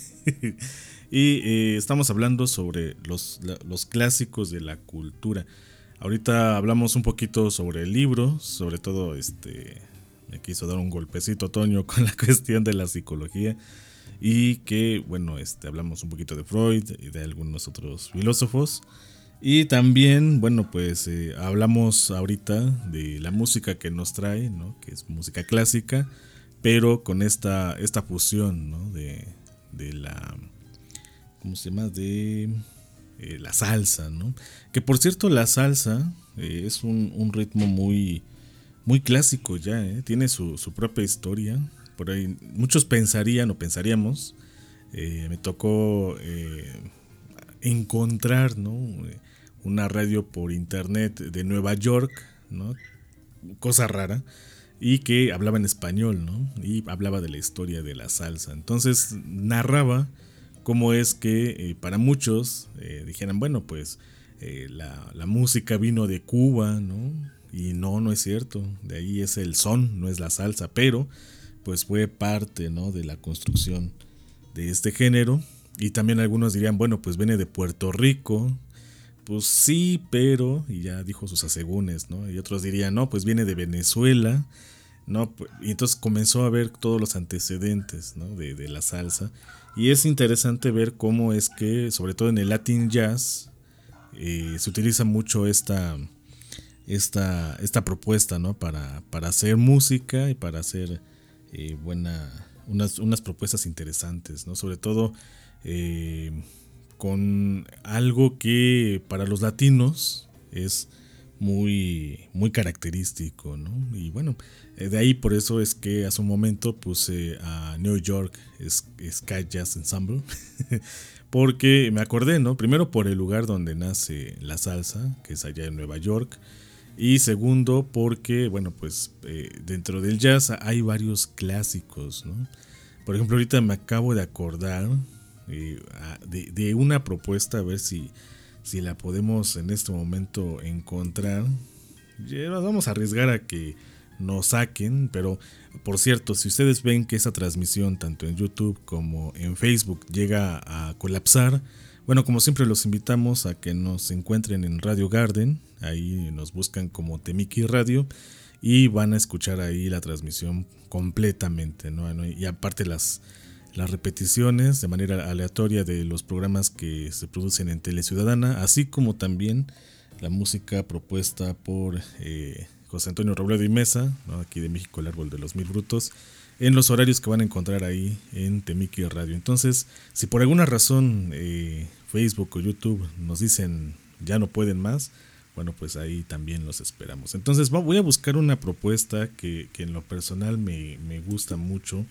Y eh, estamos hablando sobre los, la, los clásicos de la cultura. Ahorita hablamos un poquito sobre el libro, sobre todo este me quiso dar un golpecito Toño con la cuestión de la psicología. Y que, bueno, este hablamos un poquito de Freud y de algunos otros filósofos. Y también, bueno, pues eh, hablamos ahorita de la música que nos trae, ¿no? Que es música clásica, pero con esta, esta fusión, ¿no? De, de la, ¿cómo se llama? De eh, la salsa, ¿no? Que por cierto la salsa eh, es un, un ritmo muy, muy clásico ya, ¿eh? Tiene su, su propia historia. Por ahí muchos pensarían o pensaríamos, eh, me tocó eh, encontrar, ¿no?, una radio por internet de Nueva York, ¿no?, cosa rara, y que hablaba en español, ¿no?, y hablaba de la historia de la salsa. Entonces narraba cómo es que eh, para muchos eh, dijeran, bueno, pues eh, la, la música vino de Cuba, ¿no? Y no, no es cierto, de ahí es el son, no es la salsa, pero pues fue parte, ¿no?, de la construcción de este género. Y también algunos dirían, bueno, pues viene de Puerto Rico. Pues sí, pero, y ya dijo sus asegúnes, ¿no? Y otros dirían, no, pues viene de Venezuela, ¿no? Y entonces comenzó a ver todos los antecedentes, ¿no?, de, de la salsa. Y es interesante ver cómo es que, sobre todo en el Latin Jazz, eh, se utiliza mucho esta, esta, esta propuesta, ¿no?, para, para hacer música y para hacer eh, buena, unas, unas propuestas interesantes, ¿no? Sobre todo eh, con algo que para los latinos es muy, muy característico, ¿no? Y bueno, de ahí por eso es que hace un momento puse a New York Sky Jazz Ensemble, porque me acordé, ¿no? Primero por el lugar donde nace la salsa, que es allá en Nueva York, y segundo porque, bueno, pues eh, dentro del jazz hay varios clásicos, ¿no? Por ejemplo, ahorita me acabo de acordar eh, de, de una propuesta, a ver si, si la podemos en este momento encontrar. Ya nos vamos a arriesgar a que nos saquen, pero por cierto, si ustedes ven que esa transmisión tanto en YouTube como en Facebook llega a colapsar, bueno, como siempre los invitamos a que nos encuentren en Radio Garden, ahí nos buscan como Temiki Radio y van a escuchar ahí la transmisión completamente, ¿no? Y aparte las, las repeticiones de manera aleatoria de los programas que se producen en Tele Ciudadana, así como también la música propuesta por eh, José Antonio Robledo y Mesa, ¿no?, aquí de México el Árbol de los Mil Frutos, en los horarios que van a encontrar ahí en Temiki Radio. Entonces, si por alguna razón eh, Facebook o YouTube nos dicen ya no pueden más, bueno, pues ahí también los esperamos. Entonces voy a buscar una propuesta que, que en lo personal me, me gusta mucho,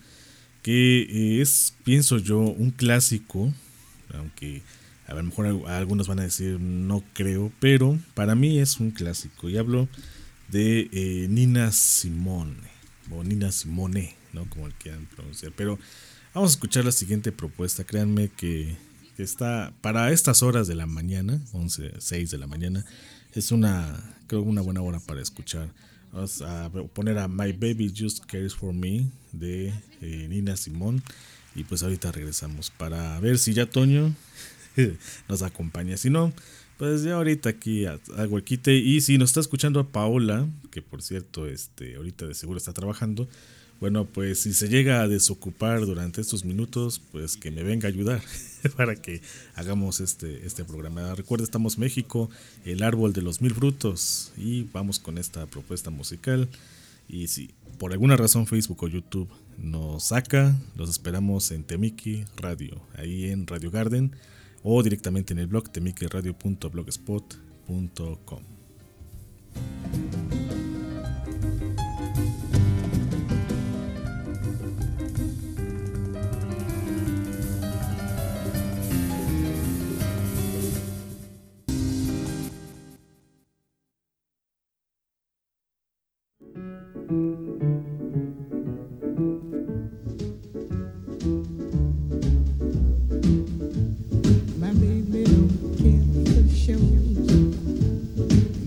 que es, pienso yo, un clásico, aunque a lo mejor algunos van a decir no creo, pero para mí es un clásico, y hablo de eh, Nina Simone, o Nina Simone, ¿no?, como el quieran pronunciar. Pero vamos a escuchar la siguiente propuesta. Créanme que, que está para estas horas de la mañana, once, seis de la mañana, es una, creo, una buena hora para escuchar. Vamos a poner a My Baby Just Cares For Me de eh, Nina Simone, y pues ahorita regresamos para ver si ya Toño nos acompaña. Si no, pues ya ahorita aquí hago el quite. Y si nos está escuchando a Paola, que por cierto este ahorita de seguro está trabajando, bueno, pues si se llega a desocupar durante estos minutos, pues que me venga a ayudar para que hagamos este, este programa. Recuerda, estamos México, el Árbol de los Mil Frutos, y vamos con esta propuesta musical. Y si por alguna razón Facebook o YouTube nos saca, los esperamos en Temiki Radio, ahí en Radio Garden, o directamente en el blog temikiradio punto blogspot punto com. My baby don't care for shows.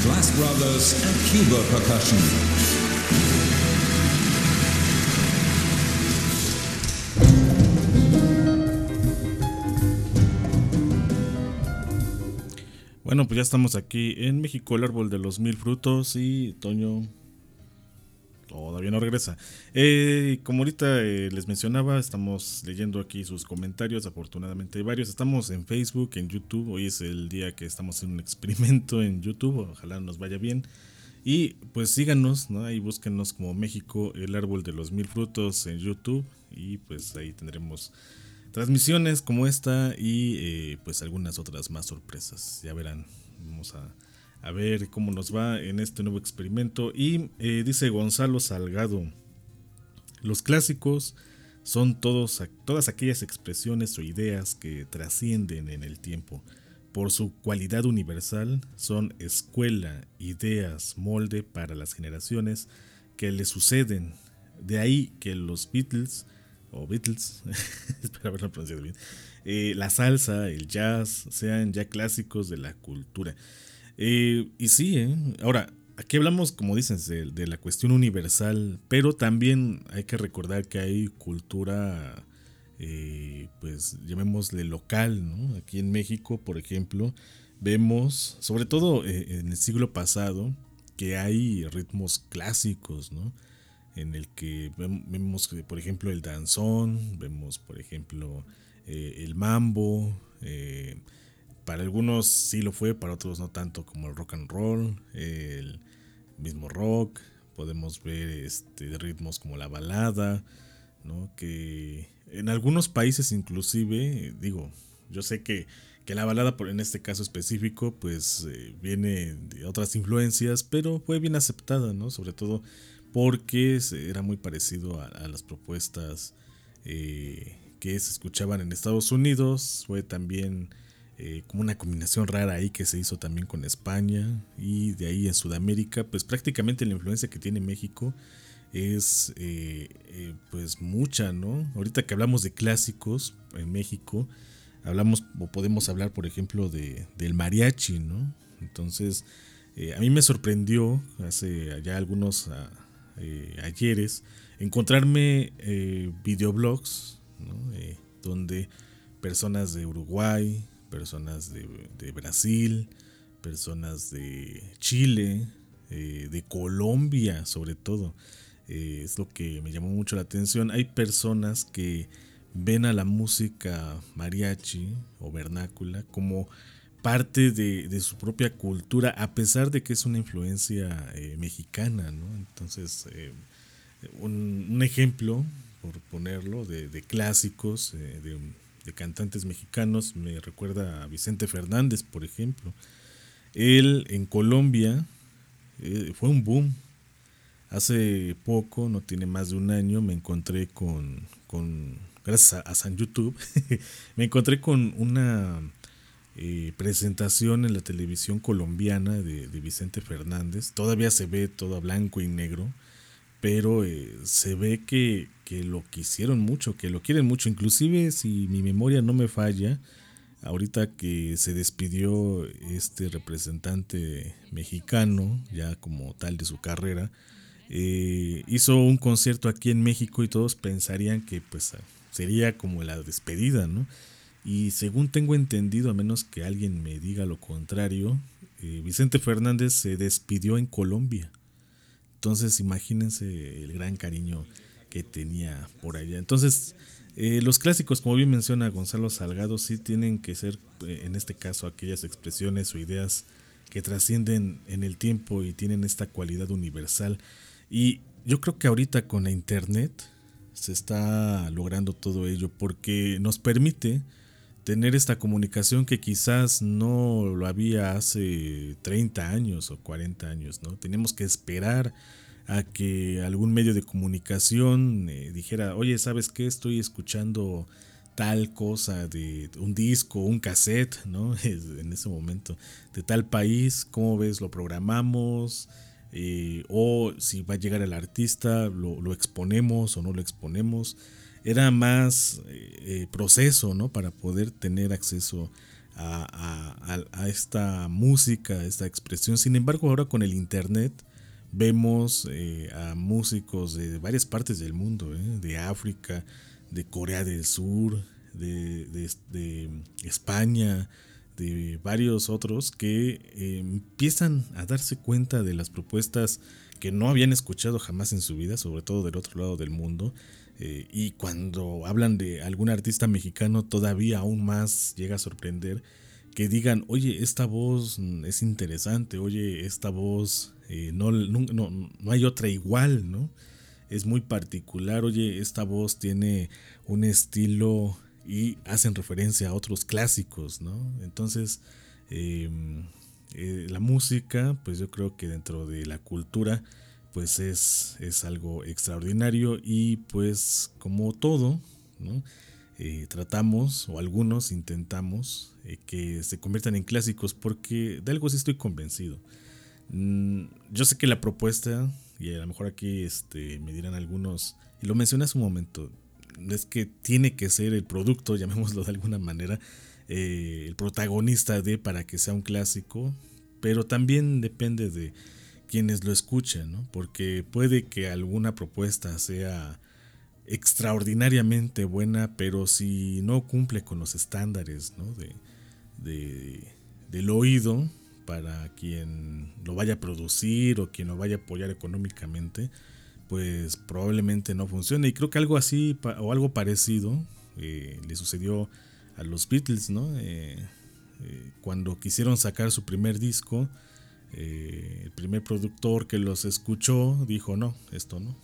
Glass Brothers and Cuba Percussion. Bueno, pues ya estamos aquí en México, el árbol de los mil frutos, y Toño todavía no regresa. Eh, como ahorita eh, les mencionaba, estamos leyendo aquí sus comentarios, afortunadamente hay varios. Estamos en Facebook, en YouTube, hoy es el día que estamos en un experimento en YouTube, ojalá nos vaya bien. Y pues síganos, ¿no? Ahí búsquenos como México, el árbol de los mil frutos en YouTube, y pues ahí tendremos transmisiones como esta y eh, pues algunas otras más sorpresas. Ya verán, vamos a, a ver cómo nos va en este nuevo experimento. Y eh, dice Gonzalo Salgado: los clásicos son todos, todas aquellas expresiones o ideas que trascienden en el tiempo. Por su cualidad universal, son escuela, ideas, molde para las generaciones que le suceden. De ahí que los Beatles o Beatles, espero haberlo pronunciado bien, eh, la salsa, el jazz, sean ya clásicos de la cultura. Eh, y sí, eh, ahora, aquí hablamos, como dices, de, de la cuestión universal, pero también hay que recordar que hay cultura, eh, pues llamémosle local, ¿no? Aquí en México, por ejemplo, vemos, sobre todo eh, en el siglo pasado, que hay ritmos clásicos, ¿no? En el que vemos, por ejemplo, el danzón, vemos, por ejemplo, eh, el mambo. Eh, para algunos sí lo fue, para otros no tanto, como el rock and roll, eh, el mismo rock. Podemos ver este, ritmos como la balada, ¿no? Que en algunos países inclusive, digo, yo sé que, que la balada en este caso específico pues eh, viene de otras influencias, pero fue bien aceptada, ¿no? Sobre todo porque era muy parecido a, a las propuestas eh, que se escuchaban en Estados Unidos. Fue también eh, como una combinación rara ahí que se hizo también con España, y de ahí en Sudamérica pues prácticamente la influencia que tiene México es eh, eh, pues mucha, ¿no? Ahorita que hablamos de clásicos en México, hablamos o podemos hablar, por ejemplo, de, del mariachi, ¿no? Entonces eh, a mí me sorprendió hace ya algunos a, Eh, ayeres encontrarme eh, videoblogs, ¿no? eh, donde personas de Uruguay, personas de, de Brasil, personas de Chile, eh, de Colombia sobre todo, eh, es lo que me llamó mucho la atención. Hay personas que ven a la música mariachi o vernácula como parte de, de su propia cultura, a pesar de que es una influencia eh, mexicana, ¿no? Entonces, eh, un, un ejemplo, por ponerlo, de, de clásicos, eh, de, de cantantes mexicanos, me recuerda a Vicente Fernández, por ejemplo. Él en Colombia eh, fue un boom. Hace poco, no tiene más de un año, me encontré con, con gracias a, a San YouTube, me encontré con una Eh, presentación en la televisión colombiana de, de Vicente Fernández. Todavía se ve todo a blanco y negro, pero eh, se ve que, que lo quisieron mucho, que lo quieren mucho. Inclusive, si mi memoria no me falla, ahorita que se despidió este representante mexicano, ya como tal de su carrera, eh, hizo un concierto aquí en México y todos pensarían que pues sería como la despedida, ¿no? Y según tengo entendido, a menos que alguien me diga lo contrario, eh, Vicente Fernández se despidió en Colombia. Entonces imagínense el gran cariño que tenía por allá. Entonces eh, los clásicos, como bien menciona Gonzalo Salgado, sí tienen que ser, eh, en este caso, aquellas expresiones o ideas que trascienden en el tiempo y tienen esta cualidad universal. Y yo creo que ahorita con la internet se está logrando todo ello, porque nos permite tener esta comunicación que quizás no lo había hace treinta años o cuarenta años, ¿no? Teníamos que esperar a que algún medio de comunicación eh, dijera, oye, ¿sabes qué? Estoy escuchando tal cosa de un disco, un cassette, ¿no? En ese momento, de tal país, ¿cómo ves? ¿Lo programamos? Eh, o si va a llegar el artista, ¿lo, lo exponemos o no lo exponemos? Era más eh, proceso, ¿no? Para poder tener acceso a, a, a esta música, a esta expresión. Sin embargo, ahora con el internet vemos eh, a músicos de varias partes del mundo, eh, de África, de Corea del Sur, de, de, de España, de varios otros que eh, empiezan a darse cuenta de las propuestas que no habían escuchado jamás en su vida, sobre todo del otro lado del mundo. Eh, y cuando hablan de algún artista mexicano, todavía aún más llega a sorprender que digan, oye, esta voz es interesante, oye, esta voz eh, no, no, no, no hay otra igual, ¿no? Es muy particular, oye, esta voz tiene un estilo y hacen referencia a otros clásicos, ¿no? Entonces, eh, eh, la música, pues yo creo que dentro de la cultura, pues es, es algo extraordinario y pues como todo, ¿no? Eh, tratamos, o algunos intentamos, eh, que se conviertan en clásicos, porque de algo sí estoy convencido. Mm, yo sé que la propuesta, y a lo mejor aquí este, me dirán algunos, y lo mencioné hace un momento, es que tiene que ser el producto, llamémoslo de alguna manera, eh, el protagonista de para que sea un clásico, pero también depende de quienes lo escuchan, ¿no? Porque puede que alguna propuesta sea extraordinariamente buena, pero si no cumple con los estándares, ¿no? de, de, del oído para quien lo vaya a producir o quien lo vaya a apoyar económicamente, pues probablemente no funcione. Y creo que algo así o algo parecido eh, le sucedió a los Beatles, ¿no? Eh, eh, cuando quisieron sacar su primer disco, Eh, el primer productor que los escuchó dijo no, esto no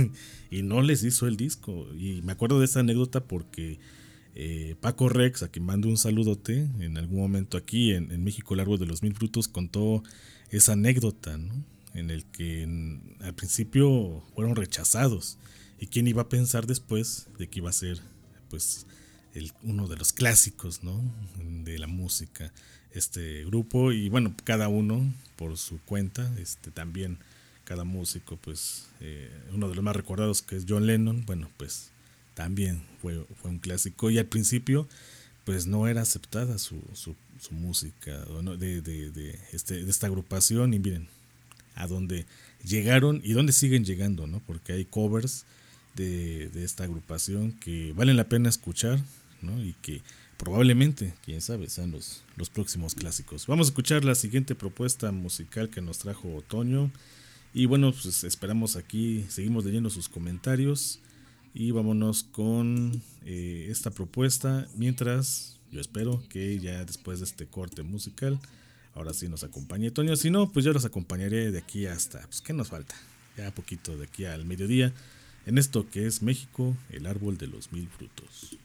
y no les hizo el disco. Y me acuerdo de esa anécdota porque eh, Paco Rex, a quien mando un saludote, en algún momento aquí en, en México el árbol de los mil frutos contó esa anécdota, ¿no? En el que en, al principio fueron rechazados, y quién iba a pensar después de que iba a ser pues el, uno de los clásicos, ¿no? De la música, este grupo. Y bueno, cada uno por su cuenta, este también cada músico, pues eh, uno de los más recordados, que es John Lennon, bueno, pues también fue, fue un clásico, y al principio pues no era aceptada su, su, su música de, de, de, este, de esta agrupación, y miren a dónde llegaron y dónde siguen llegando, ¿no? Porque hay covers de, de esta agrupación que valen la pena escuchar, ¿no? Y que probablemente, quién sabe, sean los, los próximos clásicos. Vamos a escuchar la siguiente propuesta musical que nos trajo Toño. Y bueno, pues esperamos aquí, seguimos leyendo sus comentarios. Y vámonos con eh, esta propuesta. Mientras, yo espero que ya después de este corte musical, ahora sí nos acompañe Toño. Si no, pues yo los acompañaré de aquí hasta, pues ¿qué nos falta? Ya poquito de aquí al mediodía, en esto que es México, el árbol de los mil frutos.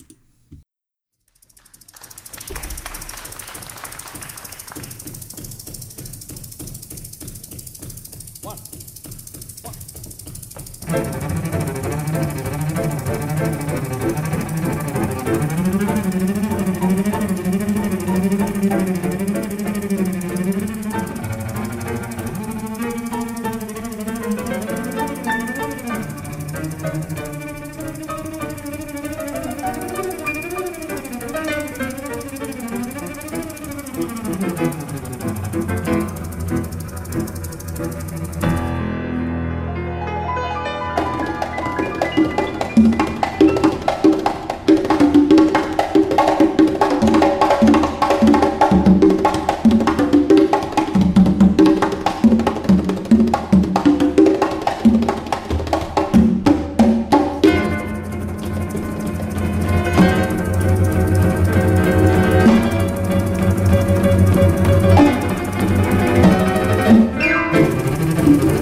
Thank you.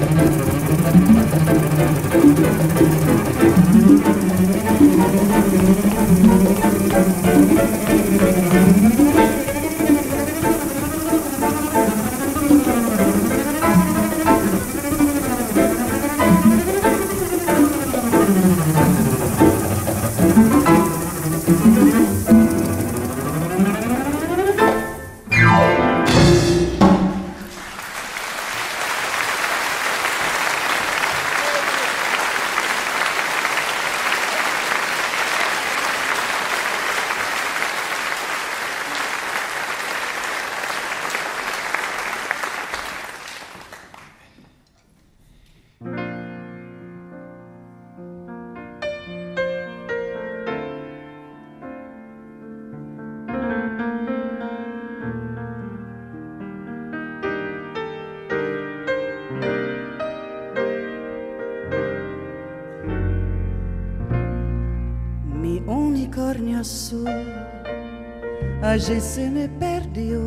unicornio azul allí se me perdió,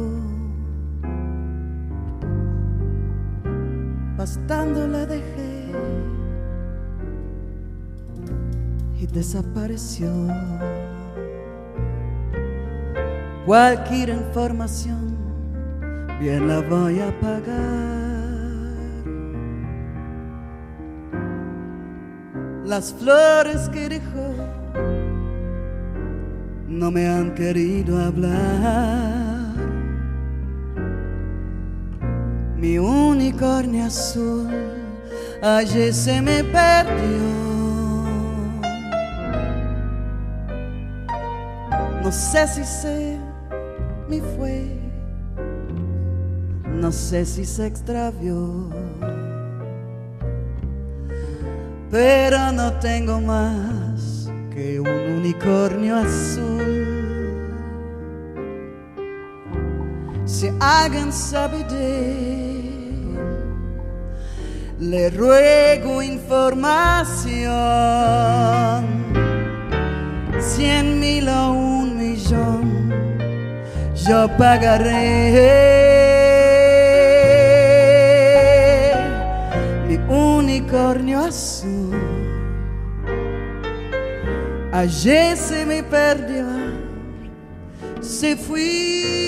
pastando la dejé y desapareció. Cualquier información bien la voy a pagar. Las flores que dejó no me han querido hablar. Mi unicornio azul allí se me perdió. No sé si se me fue, no sé si se extravió, pero no tengo más que un unicornio azul. Si alguien sabe de él, le ruego información. Cien mil o un millón yo pagaré. Mi unicornio azul allí se me perdió, se fue.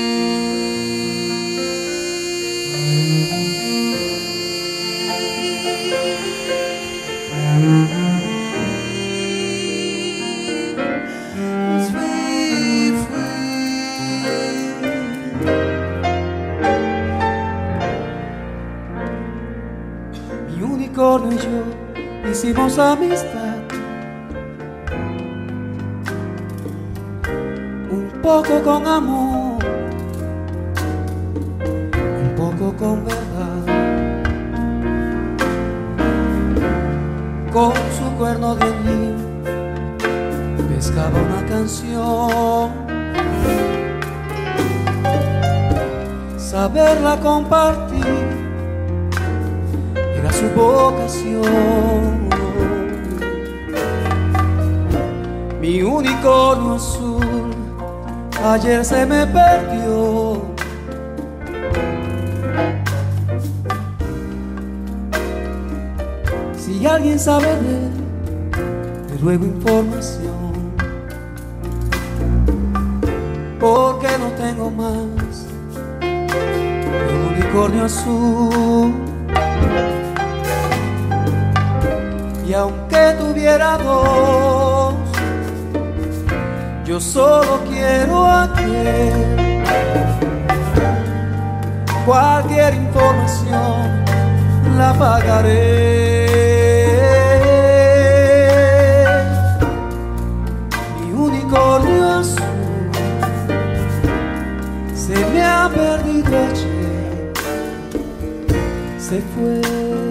Y yo hicimos amistad, un poco con amor, un poco con verdad. Con su cuerno de miel pescaba una canción, saberla compartir era su vocación. Mi unicornio azul ayer se me perdió. Si alguien sabe de él, le ruego información, porque no tengo más que un unicornio azul. Y aunque tuviera dos, yo solo quiero aquel. Cualquier información la pagaré. Mi unicornio azul se me ha perdido ayer, se fue.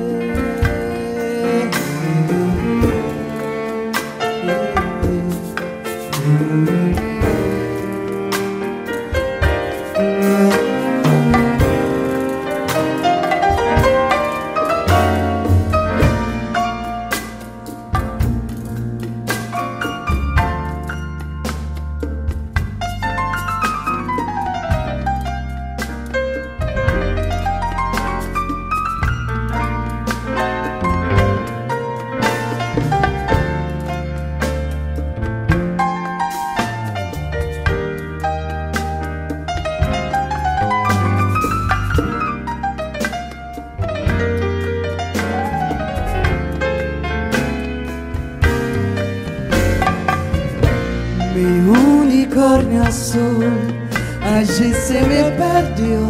Allí se me perdió.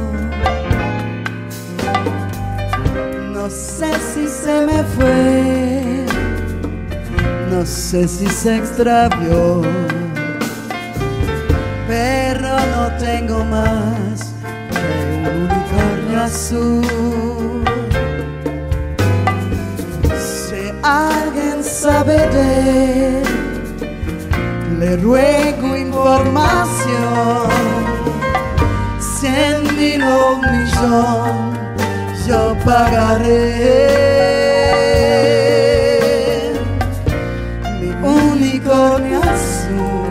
No sé si se me fue, no sé si se extravió, pero no tengo más que un unicornio azul. Si alguien sabe de él, le ruego información. Cien mil o un millón yo pagaré. Mi unicornio azul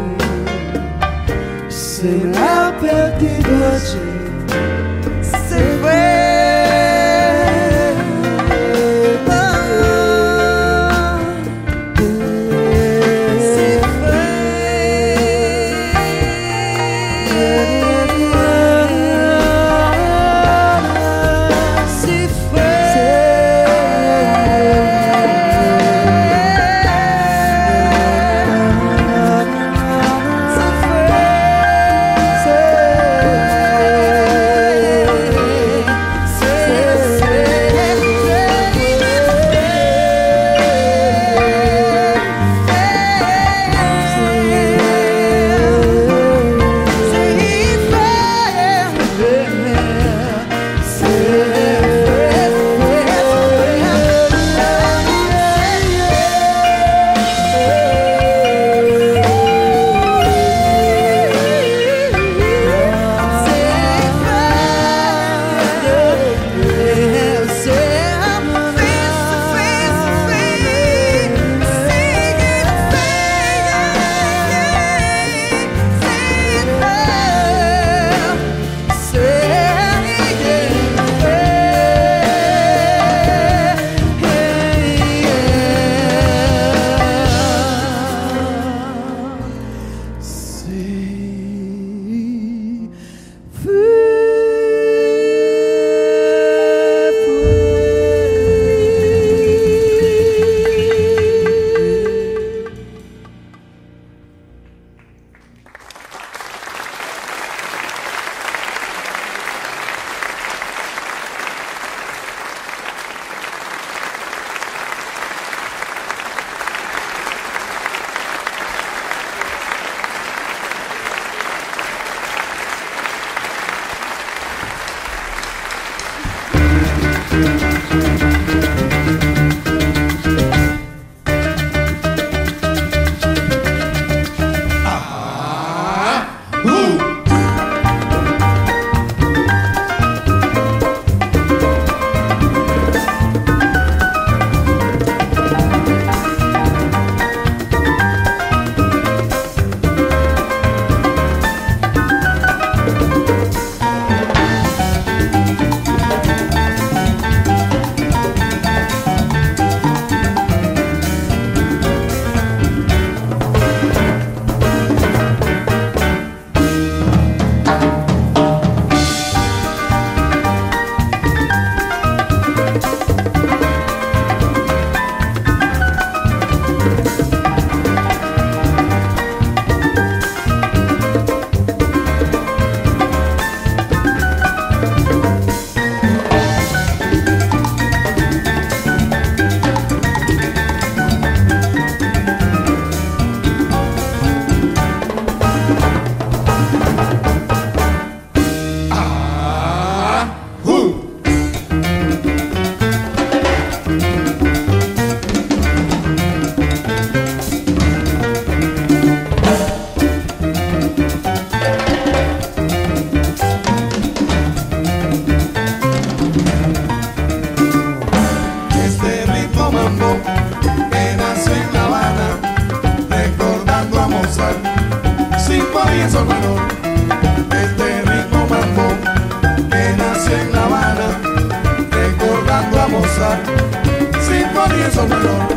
sol menor. Este ritmo mambo que nació en La Habana, recordando a Mozart, sinfonía en sol menor.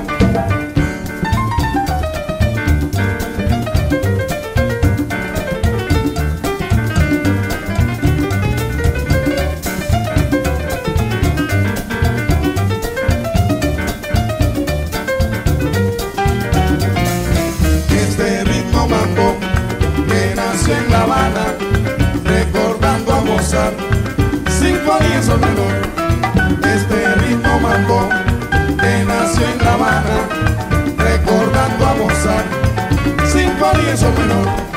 En La Habana, recordando a Mozart, sinfonía en sol menor. Este ritmo mambo que nació en La Habana, recordando a Mozart, sinfonía en sol menor.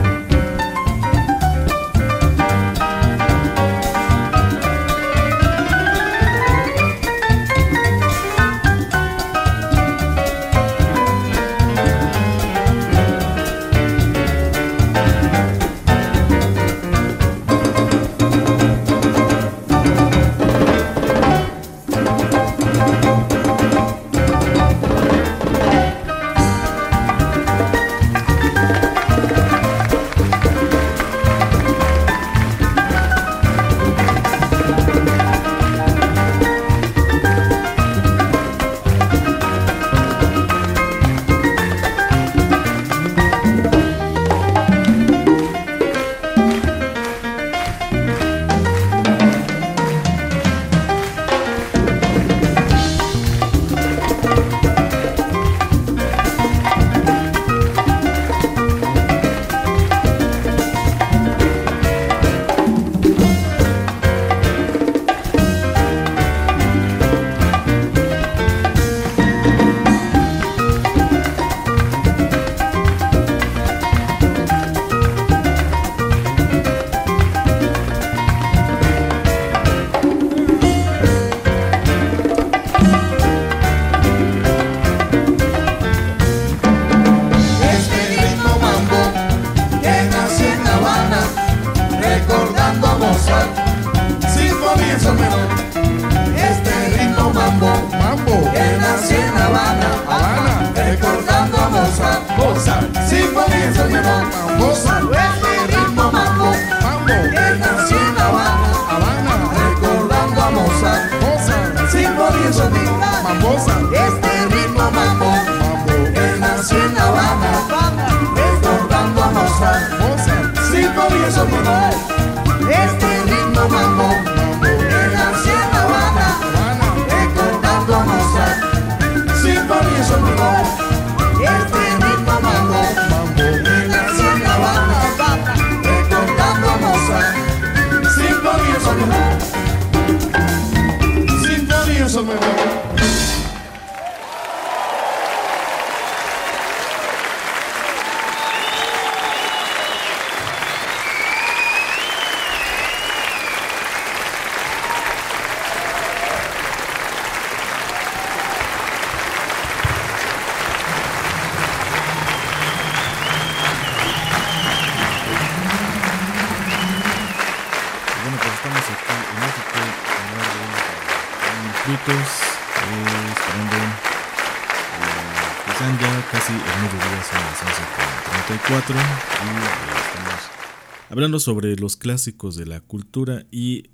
Hablando sobre los clásicos de la cultura y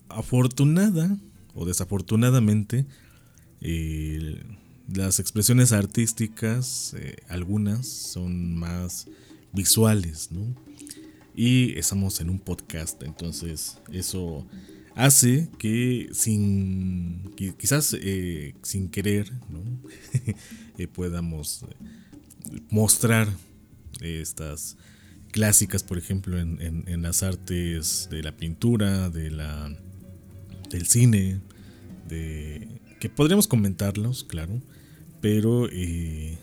afortunada o desafortunadamente eh, las expresiones artísticas, eh, algunas son más visuales, ¿no? Y estamos en un podcast, entonces eso hace que sin quizás eh, sin querer, ¿no? eh, podamos mostrar estas clásicas, por ejemplo, en, en, en las artes de la pintura, de la del cine, de que podríamos comentarlos, claro, pero eh,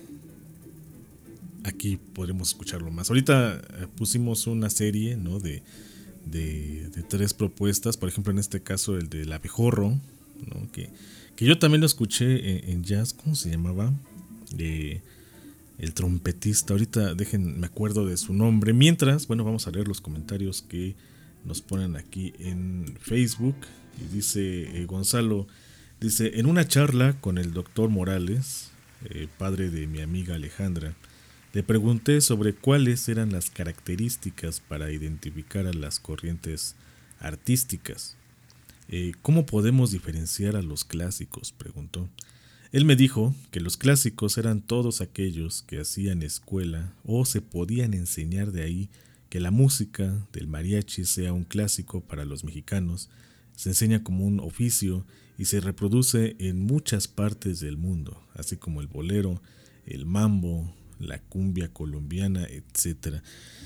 aquí podremos escucharlo más. Ahorita pusimos una serie, ¿no? de, de, de tres propuestas, por ejemplo, en este caso el del abejorro, ¿no? que, que yo también lo escuché en, en jazz. ¿Cómo se llamaba? Eh, el trompetista, ahorita dejen, me acuerdo de su nombre. Mientras, bueno, vamos a leer los comentarios que nos ponen aquí en Facebook. Y dice eh, Gonzalo, dice, en una charla con el doctor Morales, eh, padre de mi amiga Alejandra, le pregunté sobre cuáles eran las características para identificar a las corrientes artísticas. Eh, ¿Cómo podemos diferenciar a los clásicos?, preguntó. Él me dijo que los clásicos eran todos aquellos que hacían escuela o se podían enseñar de ahí, que la música del mariachi sea un clásico para los mexicanos, se enseña como un oficio y se reproduce en muchas partes del mundo, así como el bolero, el mambo, la cumbia colombiana, etcétera.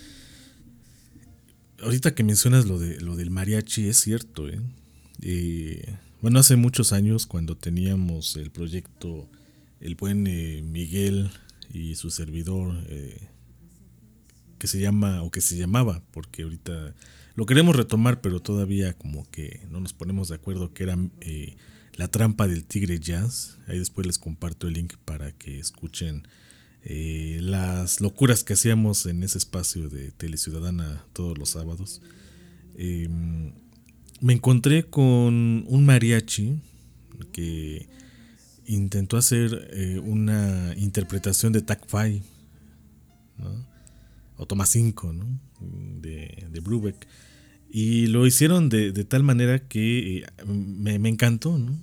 Ahorita que mencionas lo de lo del mariachi, es cierto, ¿eh? Eh, bueno, hace muchos años, cuando teníamos el proyecto El Buen eh, Miguel y su servidor, eh, que se llama, o que se llamaba, porque ahorita lo queremos retomar, pero todavía como que no nos ponemos de acuerdo, que era eh, La Trampa del Tigre Jazz. Ahí después les comparto el link para que escuchen eh, las locuras que hacíamos en ese espacio de Teleciudadana todos los sábados. Eh, me encontré con un mariachi que intentó hacer eh, una interpretación de Tag Five, ¿no? O Toma cinco, ¿no? de, de Brubeck, y lo hicieron de, de tal manera que eh, me, me encantó, ¿no?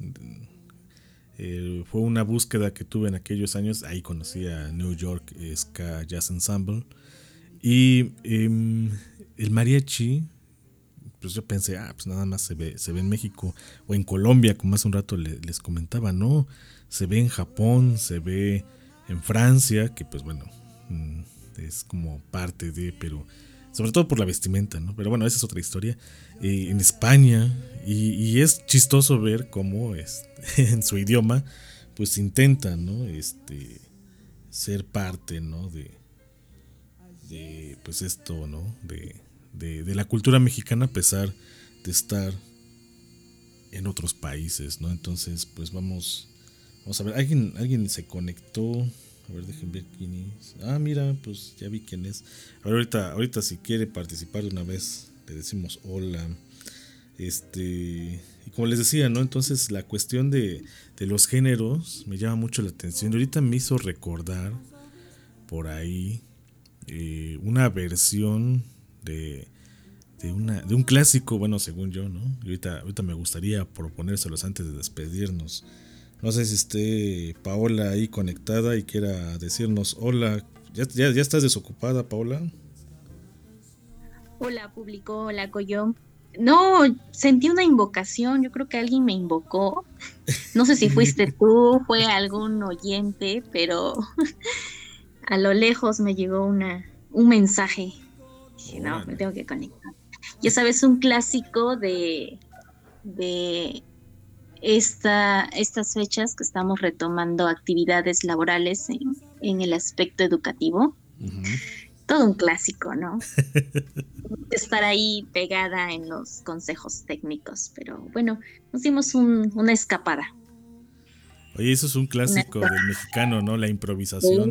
Eh, fue una búsqueda que tuve en aquellos años. Ahí conocí a New York Ska Jazz Ensemble, y eh, el mariachi, pues yo pensé, ah, pues nada más se ve, se ve en México o en Colombia, como hace un rato le, les comentaba. No, se ve en Japón, se ve en Francia, que pues bueno, es como parte de, pero sobre todo por la vestimenta, ¿no? Pero bueno, esa es otra historia. Eh, en España, y, y es chistoso ver cómo es, en su idioma, pues intentan, ¿no? Este, ser parte, ¿no? De, de pues esto, ¿no? De, de, de la cultura mexicana, a pesar de estar en otros países, ¿no? Entonces, pues vamos, vamos a ver. Alguien, alguien se conectó. A ver, déjenme ver quién es. Ah, mira, pues ya vi quién es. A ver, ahorita, ahorita si quiere participar de una vez, le decimos hola. Este, y como les decía, ¿no? Entonces la cuestión de, de los géneros me llama mucho la atención. Ahorita me hizo recordar por ahí eh, una versión de, de, una, de un clásico, bueno, según yo, ¿no? Y ahorita, ahorita me gustaría proponérselos antes de despedirnos. No sé si esté Paola ahí conectada y quiera decirnos hola. ¿Ya, ya, ya estás desocupada, Paola? Hola, público. Hola, Coyón. No, sentí una invocación. Yo creo que alguien me invocó. No sé si fuiste tú, fue algún oyente, pero a lo lejos me llegó una, un mensaje. Dije, no, me tengo que conectar. Ya sabes, un clásico de... de Esta, estas fechas que estamos retomando actividades laborales en, en el aspecto educativo. Uh-huh. Todo un clásico, ¿no? Estar ahí pegada en los consejos técnicos, pero bueno, nos dimos un, una escapada. Oye, eso es un clásico del mexicano, ¿no? La improvisación.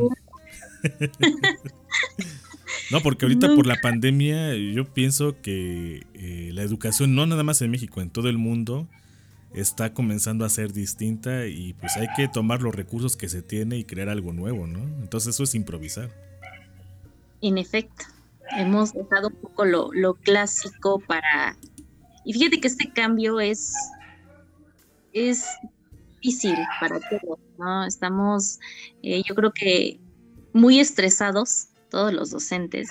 No, porque ahorita no. Por la pandemia yo pienso que eh, la educación, no nada más en México, en todo el mundo, está comenzando a ser distinta, y pues hay que tomar los recursos que se tiene y crear algo nuevo, ¿no? Entonces eso es improvisar. En efecto, hemos dejado un poco lo, lo clásico para... Y fíjate que este cambio es, es difícil para todos, ¿no? Estamos, eh, yo creo que muy estresados, todos los docentes,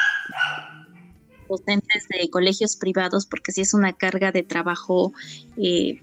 docentes de colegios privados, porque sí es una carga de trabajo eh,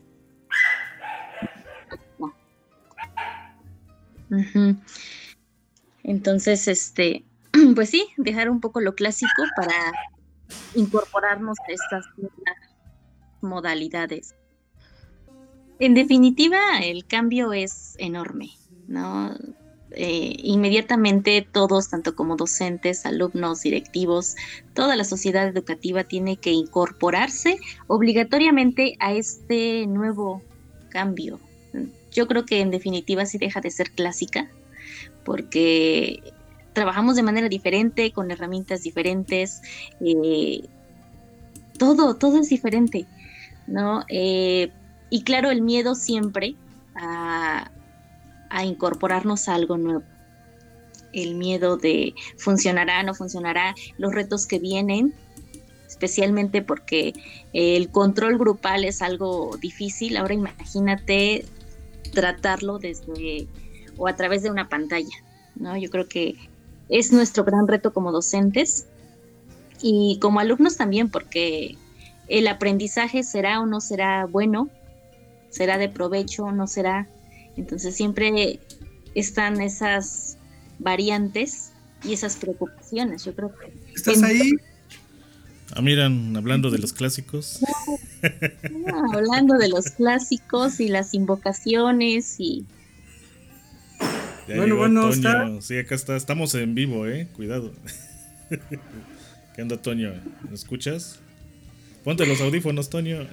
uh-huh. Entonces, este, pues sí, dejar un poco lo clásico para incorporarnos a estas nuevas modalidades. En definitiva, el cambio es enorme, ¿no? Eh, inmediatamente todos, tanto como docentes, alumnos, directivos, toda la sociedad educativa tiene que incorporarse obligatoriamente a este nuevo cambio. Yo creo que en definitiva sí deja de ser clásica, porque trabajamos de manera diferente, con herramientas diferentes, eh, todo, todo es diferente, ¿no? Eh, y claro, el miedo siempre a... a incorporarnos a algo nuevo. el miedo de funcionará, no funcionará, los retos que vienen, especialmente porque el control grupal es algo difícil. Ahora imagínate tratarlo desde o a través de una pantalla, ¿no? Yo creo que es nuestro gran reto como docentes y como alumnos también, porque el aprendizaje será o no será bueno, será de provecho o no será. Entonces siempre están esas variantes y esas preocupaciones. Yo creo que ¿estás en... ahí? Ah, miran, hablando de los clásicos. No, hablando de los clásicos y las invocaciones y... Ya bueno, bueno, Toño. Está. Sí, acá está, estamos en vivo, eh, cuidado. ¿Qué onda, Toño? ¿Me escuchas? Ponte los audífonos, Toño.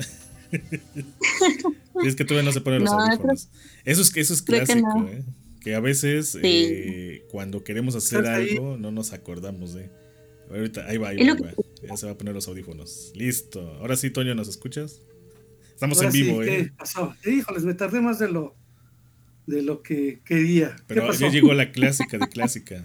Es que todavía no se ponen los no, audífonos. Creo, eso es, eso es clásico, que, no. ¿eh? Que a veces sí. eh, cuando queremos hacer algo no nos acordamos de. Ahorita, ahí va, ahí va, ahí va. Ya se va a poner los audífonos. Listo. Ahora sí, Toño, ¿nos escuchas? Estamos Ahora en vivo, sí, ¿eh? ¿qué pasó? Híjoles, me tardé más de lo de lo que quería. Pero ya llegó la clásica de clásicas.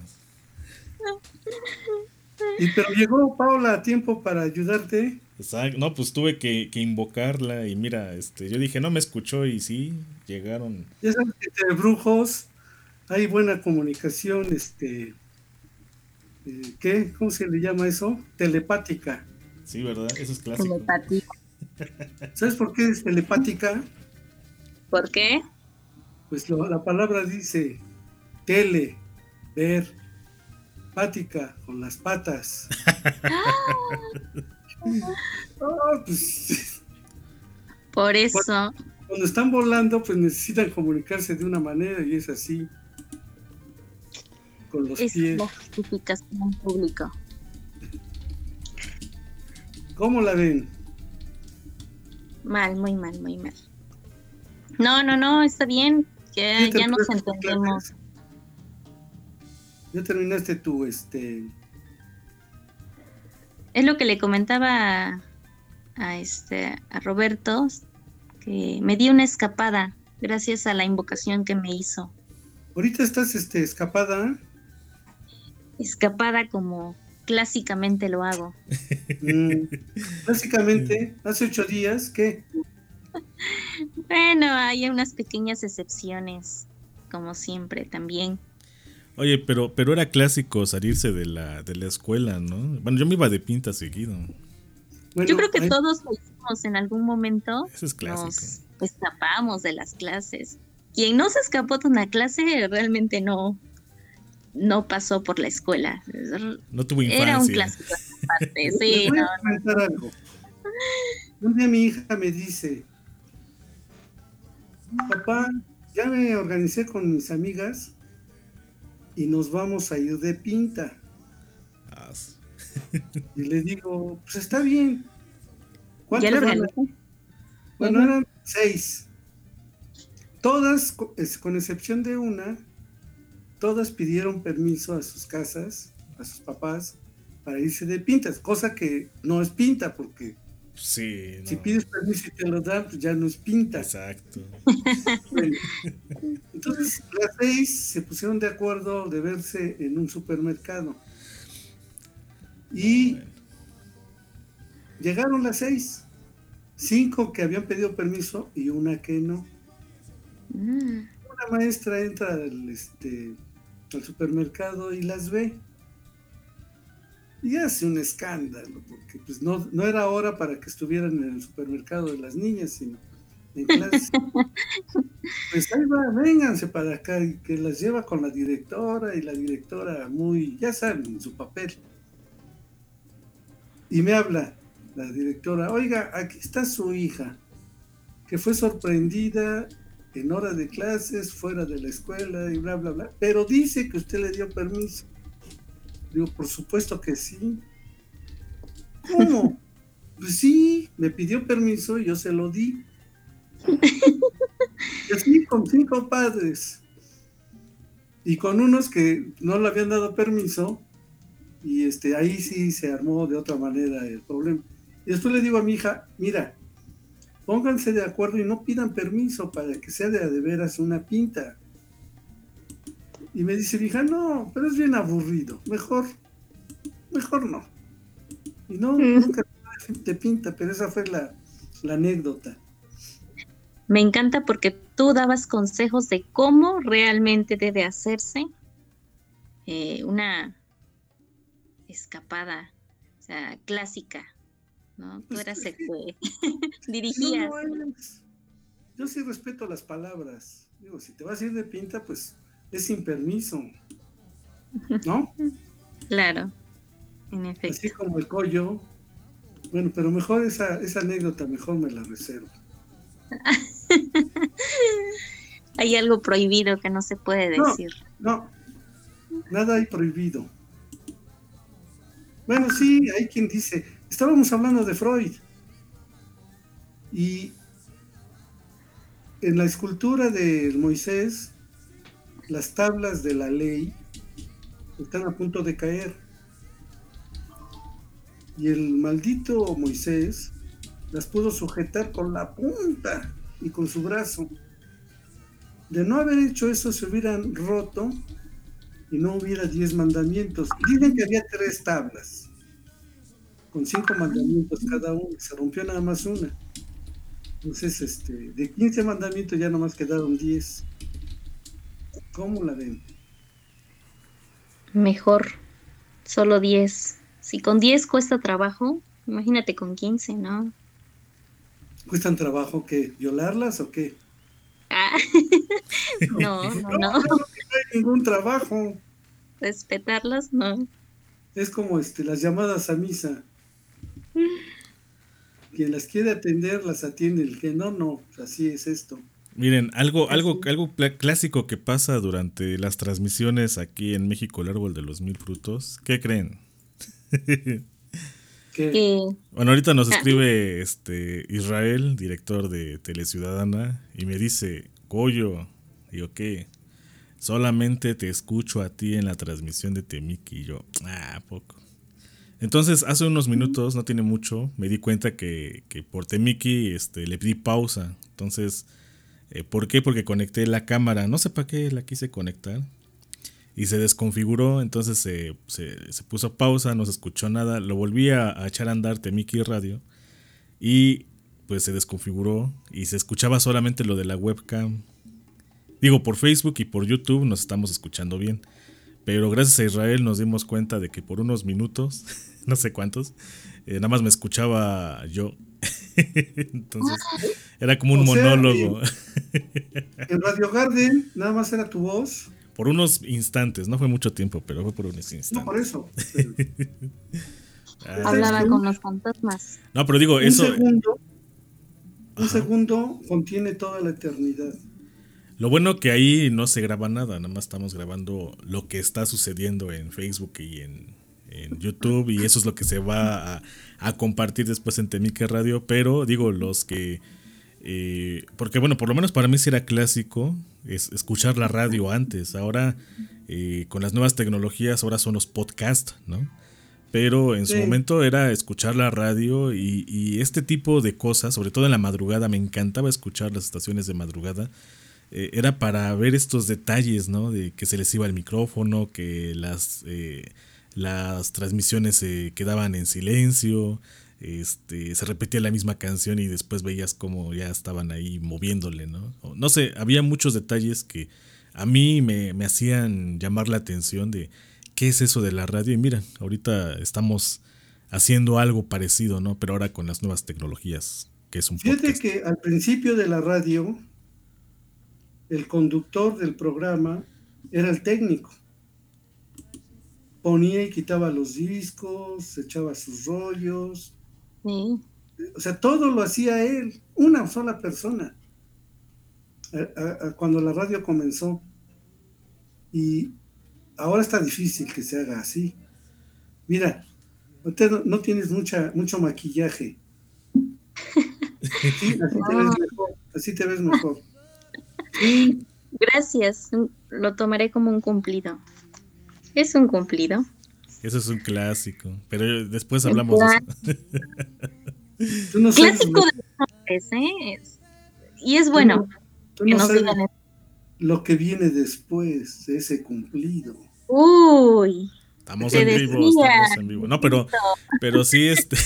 Y pero llegó Paula a tiempo para ayudarte. Exacto. No, pues tuve que, que invocarla y mira, este, yo dije, no me escuchó y sí, llegaron. Ya sabes que entre brujos hay buena comunicación, este, eh, ¿qué? ¿Cómo se le llama eso? Telepática. Sí, ¿verdad? Eso es clásico. Telepática. ¿Sabes por qué es telepática? ¿Por qué? Pues lo, la palabra dice tele, ver, pática, con las patas. Oh, pues, por eso. Cuando, cuando están volando, pues necesitan comunicarse de una manera y es así. Con los es pies. Es la justificación pública. ¿Cómo la ven? Mal, muy mal, muy mal. No, no, no, está bien. Ya, ya nos entendemos. Ya terminaste tu, este... Es lo que le comentaba a, a este a Roberto, que me di una escapada gracias a la invocación que me hizo. ¿Ahorita estás este, escapada? Escapada como clásicamente lo hago. Mm, clásicamente, hace ocho días, ¿qué? Bueno, hay unas pequeñas excepciones, como siempre también. Oye, pero pero era clásico salirse de la de la escuela, ¿no? Bueno, yo me iba de pinta seguido. Bueno, yo creo que hay... todos lo hicimos en algún momento. Eso es clásico. Nos escapamos de las clases. Quien no se escapó de una clase realmente no no pasó por la escuela. No tuvo infancia. Era un clásico aparte. Sí, voy no, a comentar algo. Un día mi hija me dice: papá, ya me organicé con mis amigas y nos vamos a ir de pinta. Ah. Y le digo, pues está bien. ¿Ya lo organizó? Bueno, uh-huh. Eran seis. Todas, con excepción de una, todas pidieron permiso a sus casas, a sus papás, para irse de pintas, cosa que no es pinta, porque sí, no. Si pides permiso y te lo dan, pues ya no es pinta. Exacto. Bueno, entonces las seis se pusieron de acuerdo de verse en un supermercado. Y bueno, llegaron las seis. Cinco que habían pedido permiso y una que no. Mm. Una maestra entra al, este, al supermercado y las ve. Y hace un escándalo, porque pues no, no era hora para que estuvieran en el supermercado de las niñas, sino en clase. Pues ahí va, vénganse para acá, y que las lleva con la directora, y la directora muy, ya saben, su papel. Y me habla la directora: oiga, aquí está su hija, que fue sorprendida en hora de clases, fuera de la escuela, y bla, bla, bla, pero dice que usted le dio permiso. Digo, por supuesto que sí. ¿Cómo? Pues sí, me pidió permiso y yo se lo di. Y así con cinco padres. Y con unos que no le habían dado permiso, y este, ahí sí se armó de otra manera el problema. Y después le digo a mi hija: mira, pónganse de acuerdo y no pidan permiso para que sea de a de veras una pinta. Y me dice mi hija, no, pero es bien aburrido, mejor, mejor no. Y no, mm. nunca te pinta, pero esa fue la, la anécdota. Me encanta porque tú dabas consejos de cómo realmente debe hacerse eh, una escapada, o sea, clásica, ¿no? Tú eras el que dirigías. No, no es, yo sí respeto las palabras. Digo, si te vas a ir de pinta, pues es sin permiso, ¿no? Claro, en efecto. Así como el collo. Bueno, pero mejor esa, esa anécdota, mejor me la reservo. Hay algo prohibido que no se puede decir. No, no, nada hay prohibido. Bueno, sí, hay quien dice, estábamos hablando de Freud, y en la escultura de Moisés, las tablas de la ley están a punto de caer, y el maldito Moisés las pudo sujetar con la punta y con su brazo. De no haber hecho eso, se hubieran roto y no hubiera diez mandamientos. Dicen que había tres tablas con cinco mandamientos cada una, se rompió nada más una. Entonces, este, de quince mandamientos ya nomás quedaron diez. ¿Cómo la ven? Mejor, solo diez. Si con diez cuesta trabajo, imagínate con quince, ¿no? ¿Cuestan trabajo qué? ¿Violarlas o qué? Ah, no, no, no. No, no hay ningún trabajo. Respetarlas, no. Es como este, las llamadas a misa. Quien las quiere atender, las atiende. El que no, no. Así es esto. Miren, algo, algo, algo clásico que pasa durante las transmisiones aquí en México, el árbol de los mil frutos. ¿Qué creen? ¿Qué? Bueno, ahorita nos escribe este Israel, director de Teleciudadana, y me dice, Goyo, digo, ¿qué? Solamente te escucho a ti en la transmisión de Temiki. Y yo, ah, poco. Entonces, hace unos minutos, no tiene mucho, me di cuenta que, que por Temiki este, le di pausa. Entonces, eh, ¿por qué? Porque conecté la cámara, no sé para qué la quise conectar. Y se desconfiguró, entonces se, se, se puso pausa, no se escuchó nada. Lo volví a, a echar a andar Temiki Radio y pues se desconfiguró y se escuchaba solamente lo de la webcam. Digo, por Facebook y por YouTube nos estamos escuchando bien. Pero gracias a Israel nos dimos cuenta de que por unos minutos, no sé cuántos, eh, nada más me escuchaba yo. Entonces era como un o sea, monólogo. En Radio Garden nada más era tu voz. Por unos instantes, no fue mucho tiempo, pero fue por unos instantes. No, por eso. ah, Hablaba con los fantasmas. No, pero digo, un eso... Segundo, un segundo contiene toda la eternidad. Lo bueno que ahí no se graba nada, nada más estamos grabando lo que está sucediendo en Facebook y en, en YouTube, y eso es lo que se va a, a compartir después en Temiki Radio, pero digo, los que... Eh, porque bueno, por lo menos para mí sí era clásico es escuchar la radio antes. Ahora eh, con las nuevas tecnologías ahora son los podcasts, ¿no? Pero en su sí. momento era escuchar la radio y, y este tipo de cosas, sobre todo en la madrugada, me encantaba escuchar las estaciones de madrugada. Eh, era para ver estos detalles, ¿no? De que se les iba el micrófono, que las, eh, las transmisiones se quedaban en silencio. Este, se repetía la misma canción y después veías como ya estaban ahí moviéndole, ¿no? No sé, había muchos detalles que a mí me, me hacían llamar la atención de qué es eso de la radio. Y mira, ahorita estamos haciendo algo parecido, ¿no? Pero ahora con las nuevas tecnologías, que es un Fíjate podcast. que al principio de la radio, el conductor del programa era el técnico. Ponía y quitaba los discos, echaba sus rollos. Sí. O sea, todo lo hacía él, una sola persona, a, a, a cuando la radio comenzó. Y ahora está difícil que se haga así. Mira, no, no tienes mucha, mucho maquillaje. Sí, así te ves mejor. Así te ves mejor. Sí. Gracias, lo tomaré como un cumplido. Es un cumplido. Eso es un clásico, pero después hablamos de eso. No clásico de los hombres, ¿eh? Y es bueno tú no, tú que no nos sabes, digan eso. lo que viene después de ese cumplido. Uy. Estamos en Te vivo, decía. estamos en vivo. No, pero, pero sí, este.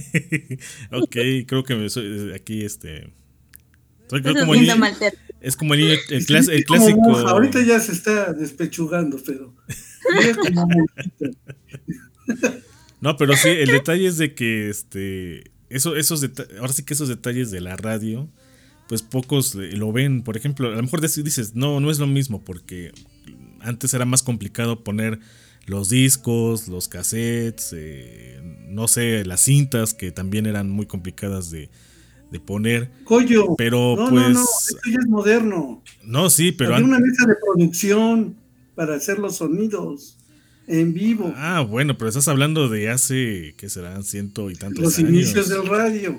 Ok, creo que me soy aquí, este. Soy creo Estás como el haciendo niño- mal ter- es como el, niño- el, Sí, clas- el como clásico. monja. Ahorita ya se está despechugando, pero mira como monjita. No, pero sí, el detalle es de que este. Eso, esos deta- ahora sí que esos detalles de la radio, pues pocos eh, lo ven. Por ejemplo, a lo mejor dec- dices, no, no es lo mismo, porque antes era más complicado poner los discos, los cassettes, eh, no sé, las cintas, que también eran muy complicadas de, de poner. Coyo, Pero no, pues. no, no, esto ya es moderno. No, sí, pero. Había an- una mesa de producción para hacer los sonidos en vivo. Ah, bueno, pero estás hablando de hace, ¿qué serán? Ciento y tantos Los años. inicios del radio.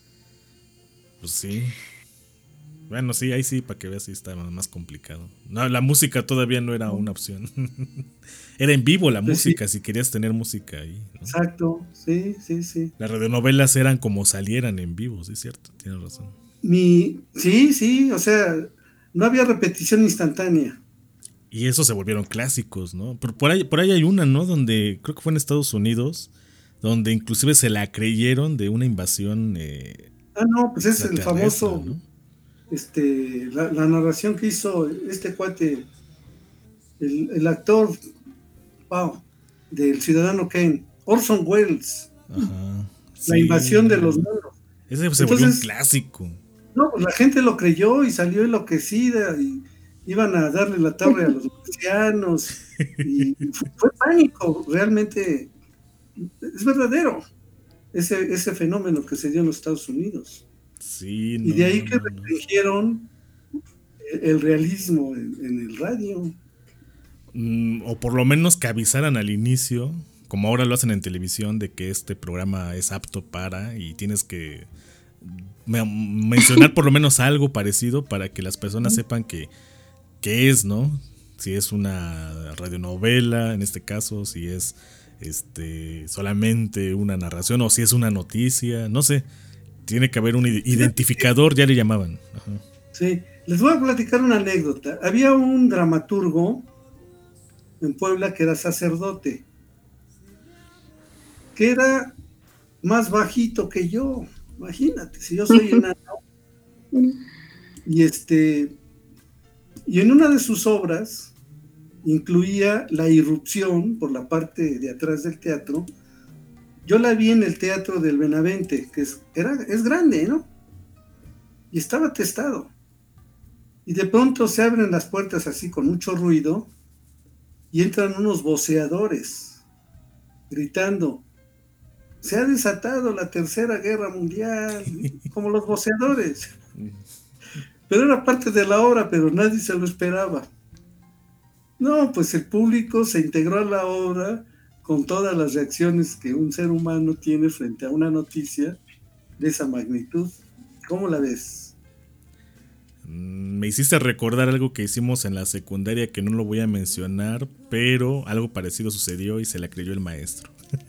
Pues sí. Bueno, sí, ahí sí, para que veas, sí estaba más complicado. No, la música todavía no era una opción. Era en vivo la Pues sí. música, si querías tener música ahí, ¿no? Exacto, sí, sí, sí. Las radionovelas eran como salieran en vivo, sí es cierto, tienes razón. Mi, sí, sí, o sea, no había repetición instantánea. Y eso se volvieron clásicos, ¿no? Pero por ahí, por ahí hay una, ¿no? Donde, creo que fue en Estados Unidos, donde inclusive se la creyeron de una invasión. Eh, Ah, no, pues es el extraterrestre, famoso, ¿no? este, la, la narración que hizo este cuate, el, el actor, wow, del Ciudadano Kane, Orson Welles, Ajá. la Sí. invasión de los mundos. Ese se volvió un Entonces, clásico. no, pues la gente lo creyó y salió enloquecida y iban a darle la torre a los marcianos y fue, fue pánico, realmente es verdadero ese, ese fenómeno que se dio en los Estados Unidos. Sí, Y no, de ahí no, que no, no. restringieron el, el realismo en, en el radio. Mm, o por lo menos que avisaran al inicio, como ahora lo hacen en televisión, de que este programa es apto para, y tienes que me- mencionar por lo menos algo parecido para que las personas sepan que, que es, ¿no? Si es una radionovela, en este caso, si es este solamente una narración o si es una noticia, no sé. Tiene que haber un ide- identificador, ya le llamaban. Ajá. Sí, les voy a platicar una anécdota. Había un dramaturgo en Puebla que era sacerdote, que era más bajito que yo. Imagínate, si yo soy enano. Y este, y en una de sus obras incluía la irrupción por la parte de atrás del teatro. Yo la vi en el Teatro del Benavente, que es, era, es grande, ¿no? Y estaba atestado. Y de pronto se abren las puertas así con mucho ruido y entran unos voceadores gritando: se ha desatado la Tercera Guerra Mundial, como los voceadores. Pero era parte de la obra, pero nadie se lo esperaba. No, pues el público se integró a la obra con todas las reacciones que un ser humano tiene frente a una noticia de esa magnitud. ¿Cómo la ves? Mm, Me hiciste recordar algo que hicimos en la secundaria que no lo voy a mencionar, pero algo parecido sucedió y se la creyó el maestro.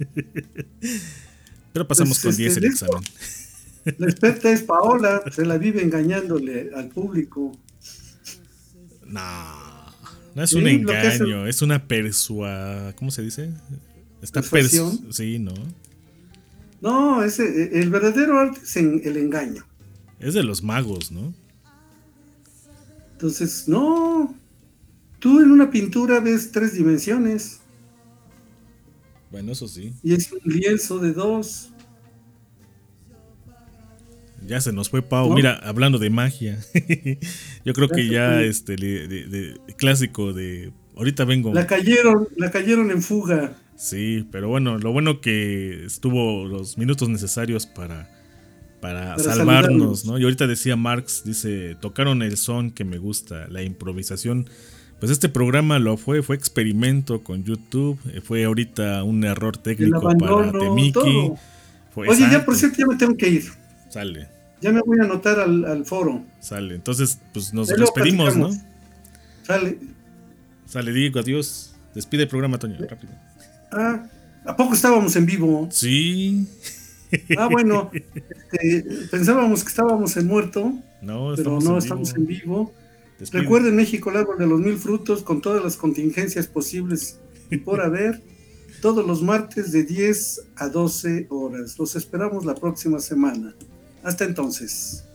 Pero pasamos Pues, con este, diez el listo. examen. La experta es Paola, se la vive engañándole al público. No, no es Sí, un lo que engaño, es una persua... ¿Cómo se dice? Está pers- ¿Persuasión? Sí, ¿no? No, ese, el verdadero arte es en- el engaño. Es de los magos, ¿no? Entonces, no. Tú en una pintura ves tres dimensiones Bueno, eso sí. y es un lienzo de dos. Ya se nos fue Pau. ¿No? Mira, hablando de magia. Yo creo Ya que se ya fue. este de, de- de- clásico de ahorita vengo. La cayeron, la cayeron en fuga. Sí, pero bueno, lo bueno que estuvo los minutos necesarios para para, Para salvarnos, saludarnos. ¿no? Y ahorita decía Marx, dice, tocaron el son que me gusta, la improvisación. Pues este programa lo fue, fue experimento con YouTube, eh, fue ahorita un error El técnico para abandono, Temiki. todo. Fue- Oye, ya exacto. por cierto, ya me tengo que ir. Sale, Ya me voy a anotar al, al foro. sale. Entonces, pues nos Ahí luego despedimos, ¿no? platicamos. Sale. Sale, Diego, adiós. Despide el programa, Toño, rápido. Ah, ¿a poco estábamos en vivo? Sí. Ah, bueno, este, pensábamos que estábamos en muerto, No, pero estamos no en estamos vivo. en vivo. Despide. Recuerden México, el árbol de los mil frutos, con todas las contingencias posibles y por haber, todos los martes de diez a doce horas. Los esperamos la próxima semana. Hasta entonces.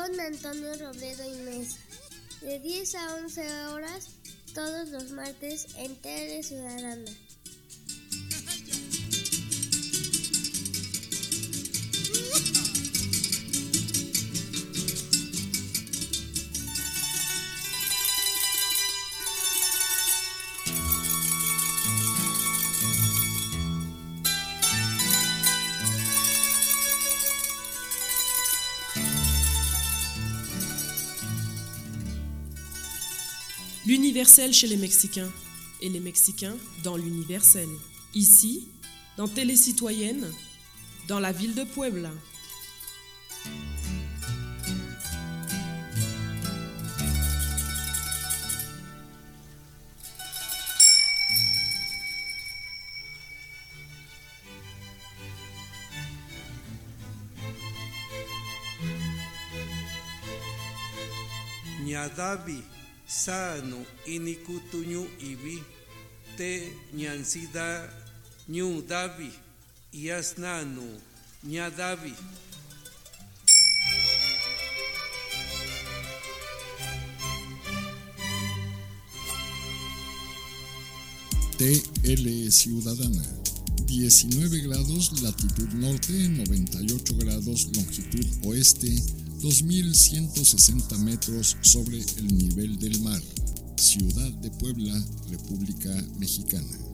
con Antonio Robledo y Mesa, de diez a once horas todos los martes en Tele Ciudadana. L'universel chez les Mexicains et les Mexicains dans l'universel. Ici, dans Télé Citoyenne, dans la ville de Puebla. Ñadavi sano inikutuñu ibi te ñansida ñu davi yasnanu ñadavi. T L Ciudadana, diecinueve grados latitud norte, noventa y ocho grados longitud oeste, dos mil ciento sesenta metros sobre el nivel del mar. Ciudad de Puebla, República Mexicana.